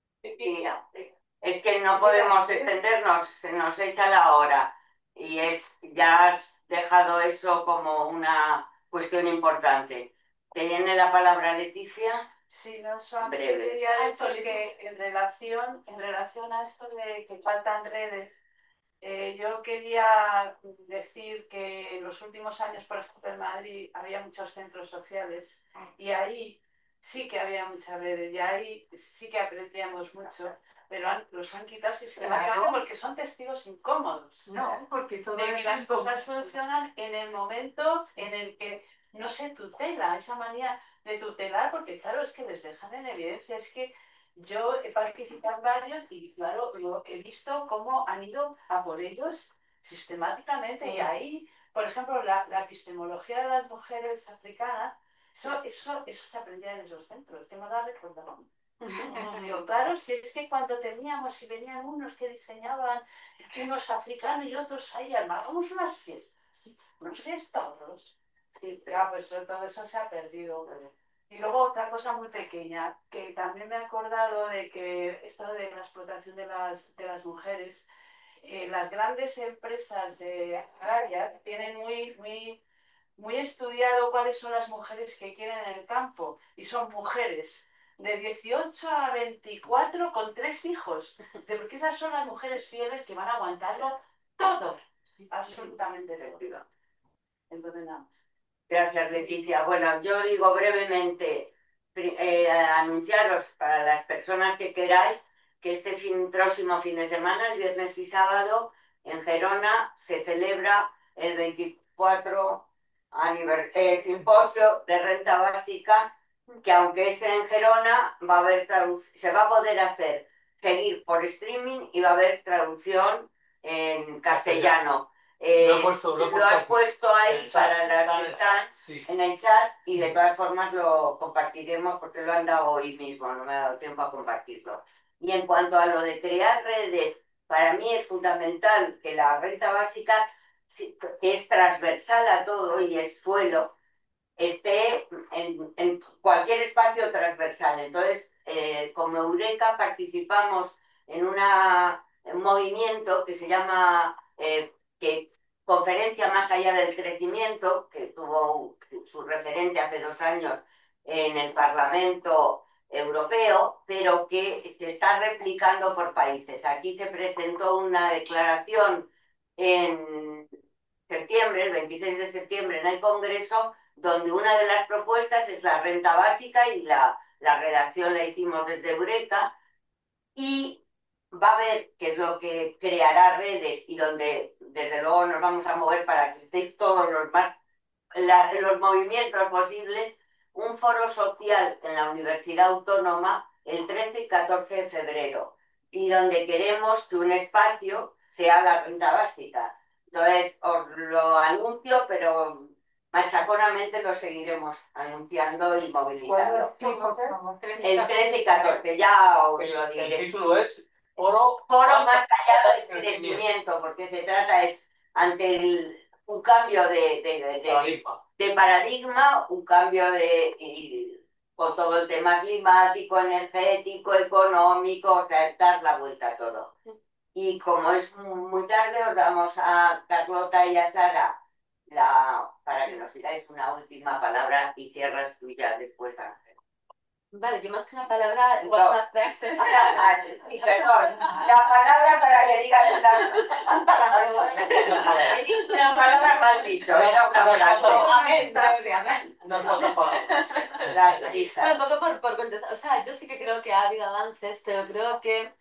es que no podemos extendernos, se nos echa la hora ya has dejado eso como una cuestión importante. ¿Tiene la palabra Leticia? Sí, no, solamente Breve. quería decir que en relación a esto de que faltan redes, yo quería decir que en los últimos años, por ejemplo, en Madrid había muchos centros sociales y ahí sí que había muchas redes y ahí sí que aprendíamos mucho, pero los han quitado sistemáticamente porque son testigos incómodos. No, porque todo De que es las incómodo. cosas funcionan en el momento en el que no se tutela, esa manía de tutelar, porque claro, es que les dejan en evidencia, es que Yo he participado en varios y, claro, lo he visto cómo han ido a por ellos sistemáticamente. Y ahí, por ejemplo, la epistemología de las mujeres africanas, eso se aprendía en esos centros, que no la recordaban. Digo, claro, si es que cuando teníamos, si venían unos que diseñaban, unos africanos y otros ahí, armábamos unas fiestas. Sí, ya, pues todo eso se ha perdido. Y luego otra cosa muy pequeña, que también me he acordado de que esto de la explotación de las mujeres, las grandes empresas agrarias tienen muy estudiado cuáles son las mujeres que quieren en el campo, y son mujeres de 18 a 24 con 3 hijos, porque esas son las mujeres fieles que van a aguantarlo todo, absolutamente todo. Entonces, nada más. Gracias, Leticia. Bueno, yo digo brevemente, anunciaros para las personas que queráis que este próximo fin de semana, el viernes y sábado, en Gerona se celebra el 24 simposio de renta básica, que aunque es en Gerona, se va a poder seguir por streaming y va a haber traducción en castellano. Lo has puesto ahí para las que están en el chat, y de todas formas lo compartiremos porque lo han dado hoy mismo, no me ha dado tiempo a compartirlo. Y en cuanto a lo de crear redes, para mí es fundamental que la renta básica, que es transversal a todo y es suelo, esté en cualquier espacio transversal. Entonces, como Eureka participamos en un movimiento que se llama Conferencia Más Allá del Crecimiento, que tuvo su referente hace 2 años en el Parlamento Europeo, pero que se está replicando por países. Aquí se presentó una declaración en septiembre, el 26 de septiembre, en el Congreso, donde una de las propuestas es la renta básica, y la redacción la hicimos desde Eureka, y va a ver qué es lo que creará redes y donde desde luego nos vamos a mover para que estéis todos los movimientos posibles, un foro social en la Universidad Autónoma el 13 y 14 de febrero, y donde queremos que un espacio sea la renta básica. Entonces, os lo anuncio, pero machaconamente lo seguiremos anunciando y movilizando. El 13 y 14, ya os lo diré. El título es Foro Más Allá del Crecimiento, porque se trata ante un cambio de paradigma, un cambio con todo el tema climático, energético, económico, o sea, dar la vuelta a todo. Y como es muy tarde, os damos a Carlota y a Sara para que nos digáis una última palabra y cierras tú ya después, Ángel. Vale, yo más que una palabra, igual una frase. Sí, perdón. La palabra para que digas una palabra. Una palabra mal dicho, era una frase. Amén. Unas cuantas palabras. Lisa. Un poco por contestar. O sea, yo sí que creo que ha habido avances, pero creo que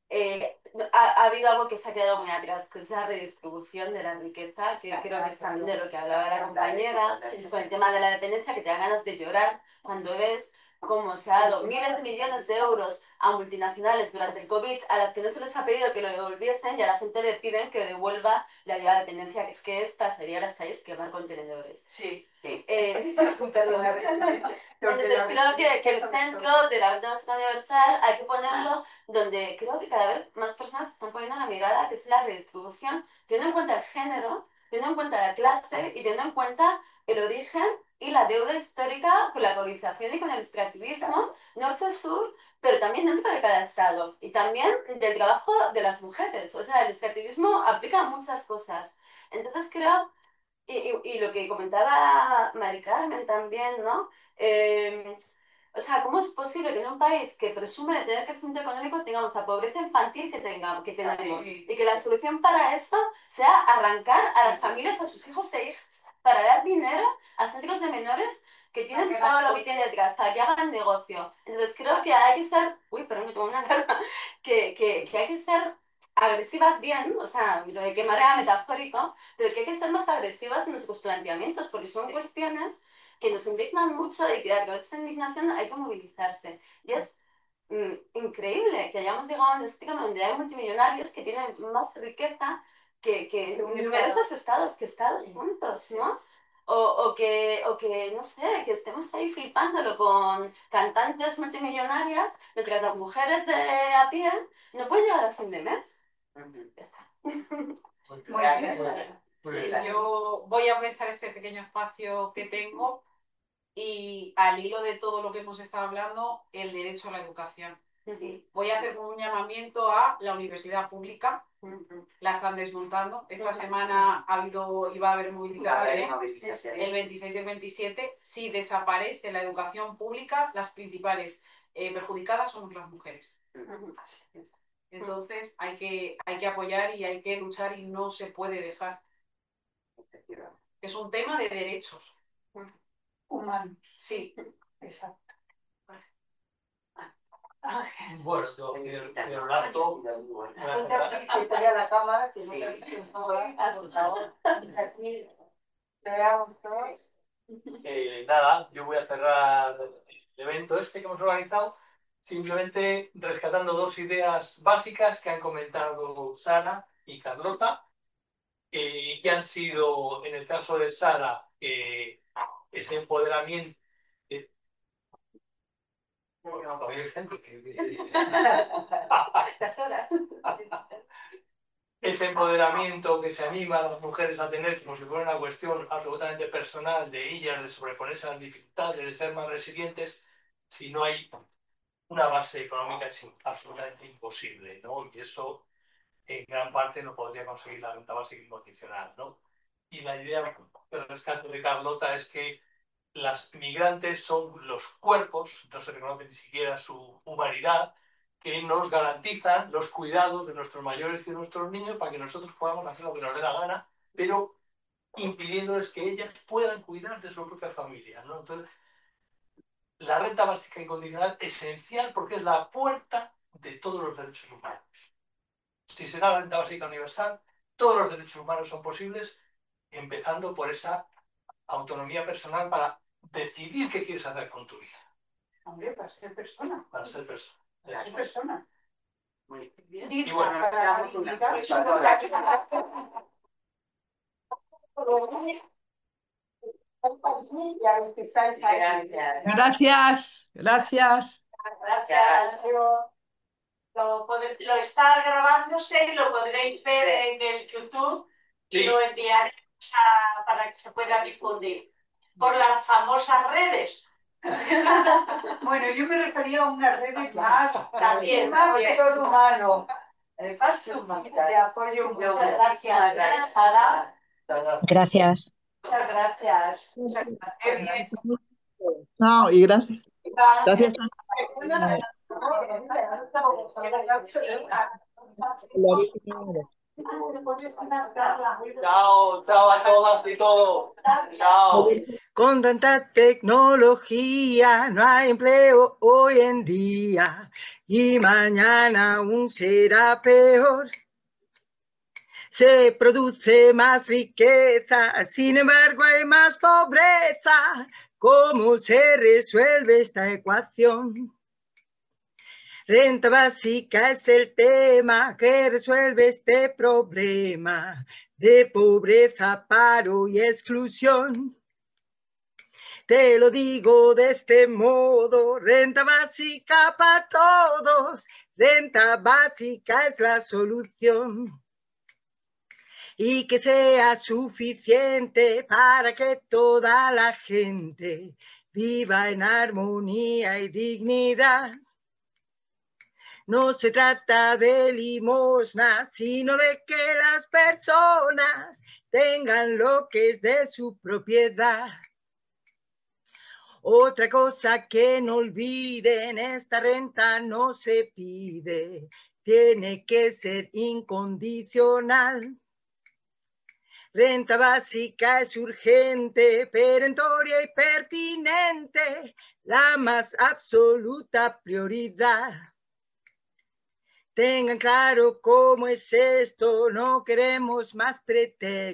ha habido algo que se ha quedado muy atrás, que es la redistribución de la riqueza, que creo que es también de lo que hablaba la compañera, con el tema de la dependencia, que te da ganas de llorar cuando ves cómo se ha dado miles de millones de euros a multinacionales durante el COVID, a las que no se les ha pedido que lo devolviesen, y a la gente le piden que devuelva la ayuda de dependencia, que es para salir a las calles y quemar contenedores. Sí. Perdón. Entonces creo que el centro de la renta básica universal hay que ponerlo donde creo que cada vez más personas están poniendo la mirada, que es la redistribución, teniendo en cuenta el género, teniendo en cuenta la clase y teniendo en cuenta el origen y la deuda histórica con la colonización y con el extractivismo norte-sur, pero también dentro de cada estado, y también del trabajo de las mujeres. O sea, el extractivismo aplica a muchas cosas. Entonces creo, y lo que comentaba Mari Carmen también, ¿no? O sea, ¿cómo es posible que en un país que presume de tener crecimiento económico tengamos la pobreza infantil que tenemos? Y que la solución para eso sea arrancar a las familias, a sus hijos e hijas, para dar dinero a centros de menores que tienen todo lo que tiene detrás, para que hagan negocio. Entonces creo que hay que ser, uy, perdón, me tomo una alarma, que hay que ser agresivas bien, o sea, lo de quemar era metafórico, pero que hay que ser más agresivas en nuestros planteamientos, porque son cuestiones que nos indignan mucho y que a través de esa indignación hay que movilizarse. Y es increíble que hayamos llegado a un estigma donde hay multimillonarios que tienen más riqueza que numerosos estados juntos, ¿no? O que, no sé, que estemos ahí flipándolo con cantantes multimillonarias, mientras las mujeres de a pie no pueden llegar a fin de mes. Ya está. Muy bien. Yo voy a aprovechar este pequeño espacio que tengo y al hilo de todo lo que hemos estado hablando, el derecho a la educación. Sí. Voy a hacer un llamamiento a la universidad pública. La están desmontando. Esta semana iba a haber movilizaciones el 26 y el 27. Si desaparece la educación pública, las principales perjudicadas somos las mujeres. Entonces hay que apoyar y hay que luchar y no se puede dejar. Es un tema de derechos humanos. Sí, Exacto. Bueno, yo quiero rato. Que la cámara, que aquí veamos todos. Nada, yo voy a cerrar el evento este que hemos organizado, simplemente rescatando dos ideas básicas que han comentado Sara y Carlota, que han sido, en el caso de Sara, ese empoderamiento. Ese empoderamiento que se anima a las mujeres a tener como si fuera una cuestión absolutamente personal de ellas, de sobreponerse a las dificultades, de ser más resilientes, si no hay una base económica es absolutamente imposible, ¿no? Y eso en gran parte no podría conseguir la renta básica incondicional, ¿no? Y la idea del rescate de Carlota es que las migrantes son los cuerpos, no se reconoce ni siquiera su humanidad, que nos garantizan los cuidados de nuestros mayores y de nuestros niños para que nosotros podamos hacer lo que nos dé la gana, pero impidiéndoles que ellas puedan cuidar de su propia familia, ¿no? Entonces, la renta básica incondicional es esencial porque es la puerta de todos los derechos humanos. Si se da la renta básica universal, todos los derechos humanos son posibles, empezando por esa autonomía personal para decidir qué quieres hacer con tu vida. Hombre, para ser persona. Para ser persona. Para ser persona. Muy bien. Y bueno, Gracias, gracias. Gracias. Lo está grabándose y lo podréis ver en el YouTube y lo enviaremos para que se pueda difundir por las famosas redes. Bueno, yo me refería a unas redes más, También, más de lo humano, más de apoyo. Muchas gracias, Sara. Gracias. Muchas gracias. Qué bien. Chao, y gracias. Gracias. Chao, chao a todas y todos. Chao. Con tanta tecnología no hay empleo hoy en día y mañana aún será peor. Se produce más riqueza, sin embargo hay más pobreza. ¿Cómo se resuelve esta ecuación? Renta básica es el tema que resuelve este problema de pobreza, paro y exclusión. Te lo digo de este modo, renta básica para todos, renta básica es la solución. Y que sea suficiente para que toda la gente viva en armonía y dignidad. No se trata de limosna, sino de que las personas tengan lo que es de su propiedad. Otra cosa que no olviden, esta renta no se pide, tiene que ser incondicional. Renta básica es urgente, perentoria y pertinente, la más absoluta prioridad. Tengan claro cómo es esto, no queremos más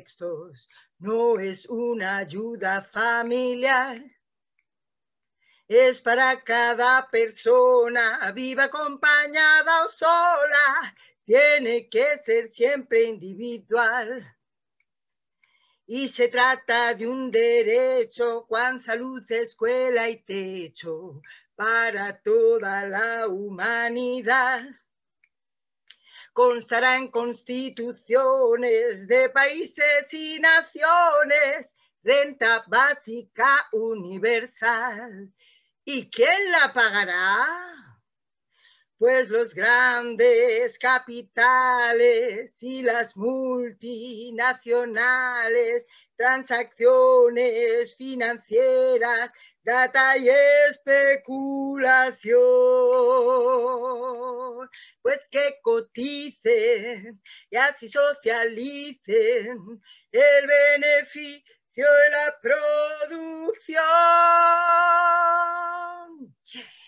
pretextos, no es una ayuda familiar. es para cada persona, viva acompañada o sola, tiene que ser siempre individual. Y se trata de un derecho, con salud, escuela y techo, para toda la humanidad. Constará en constituciones de países y naciones, renta básica universal. ¿Y quién la pagará? Pues los grandes capitales y las multinacionales, transacciones financieras, data y especulación. Pues que coticen y así socialicen el beneficio de la producción. Yeah.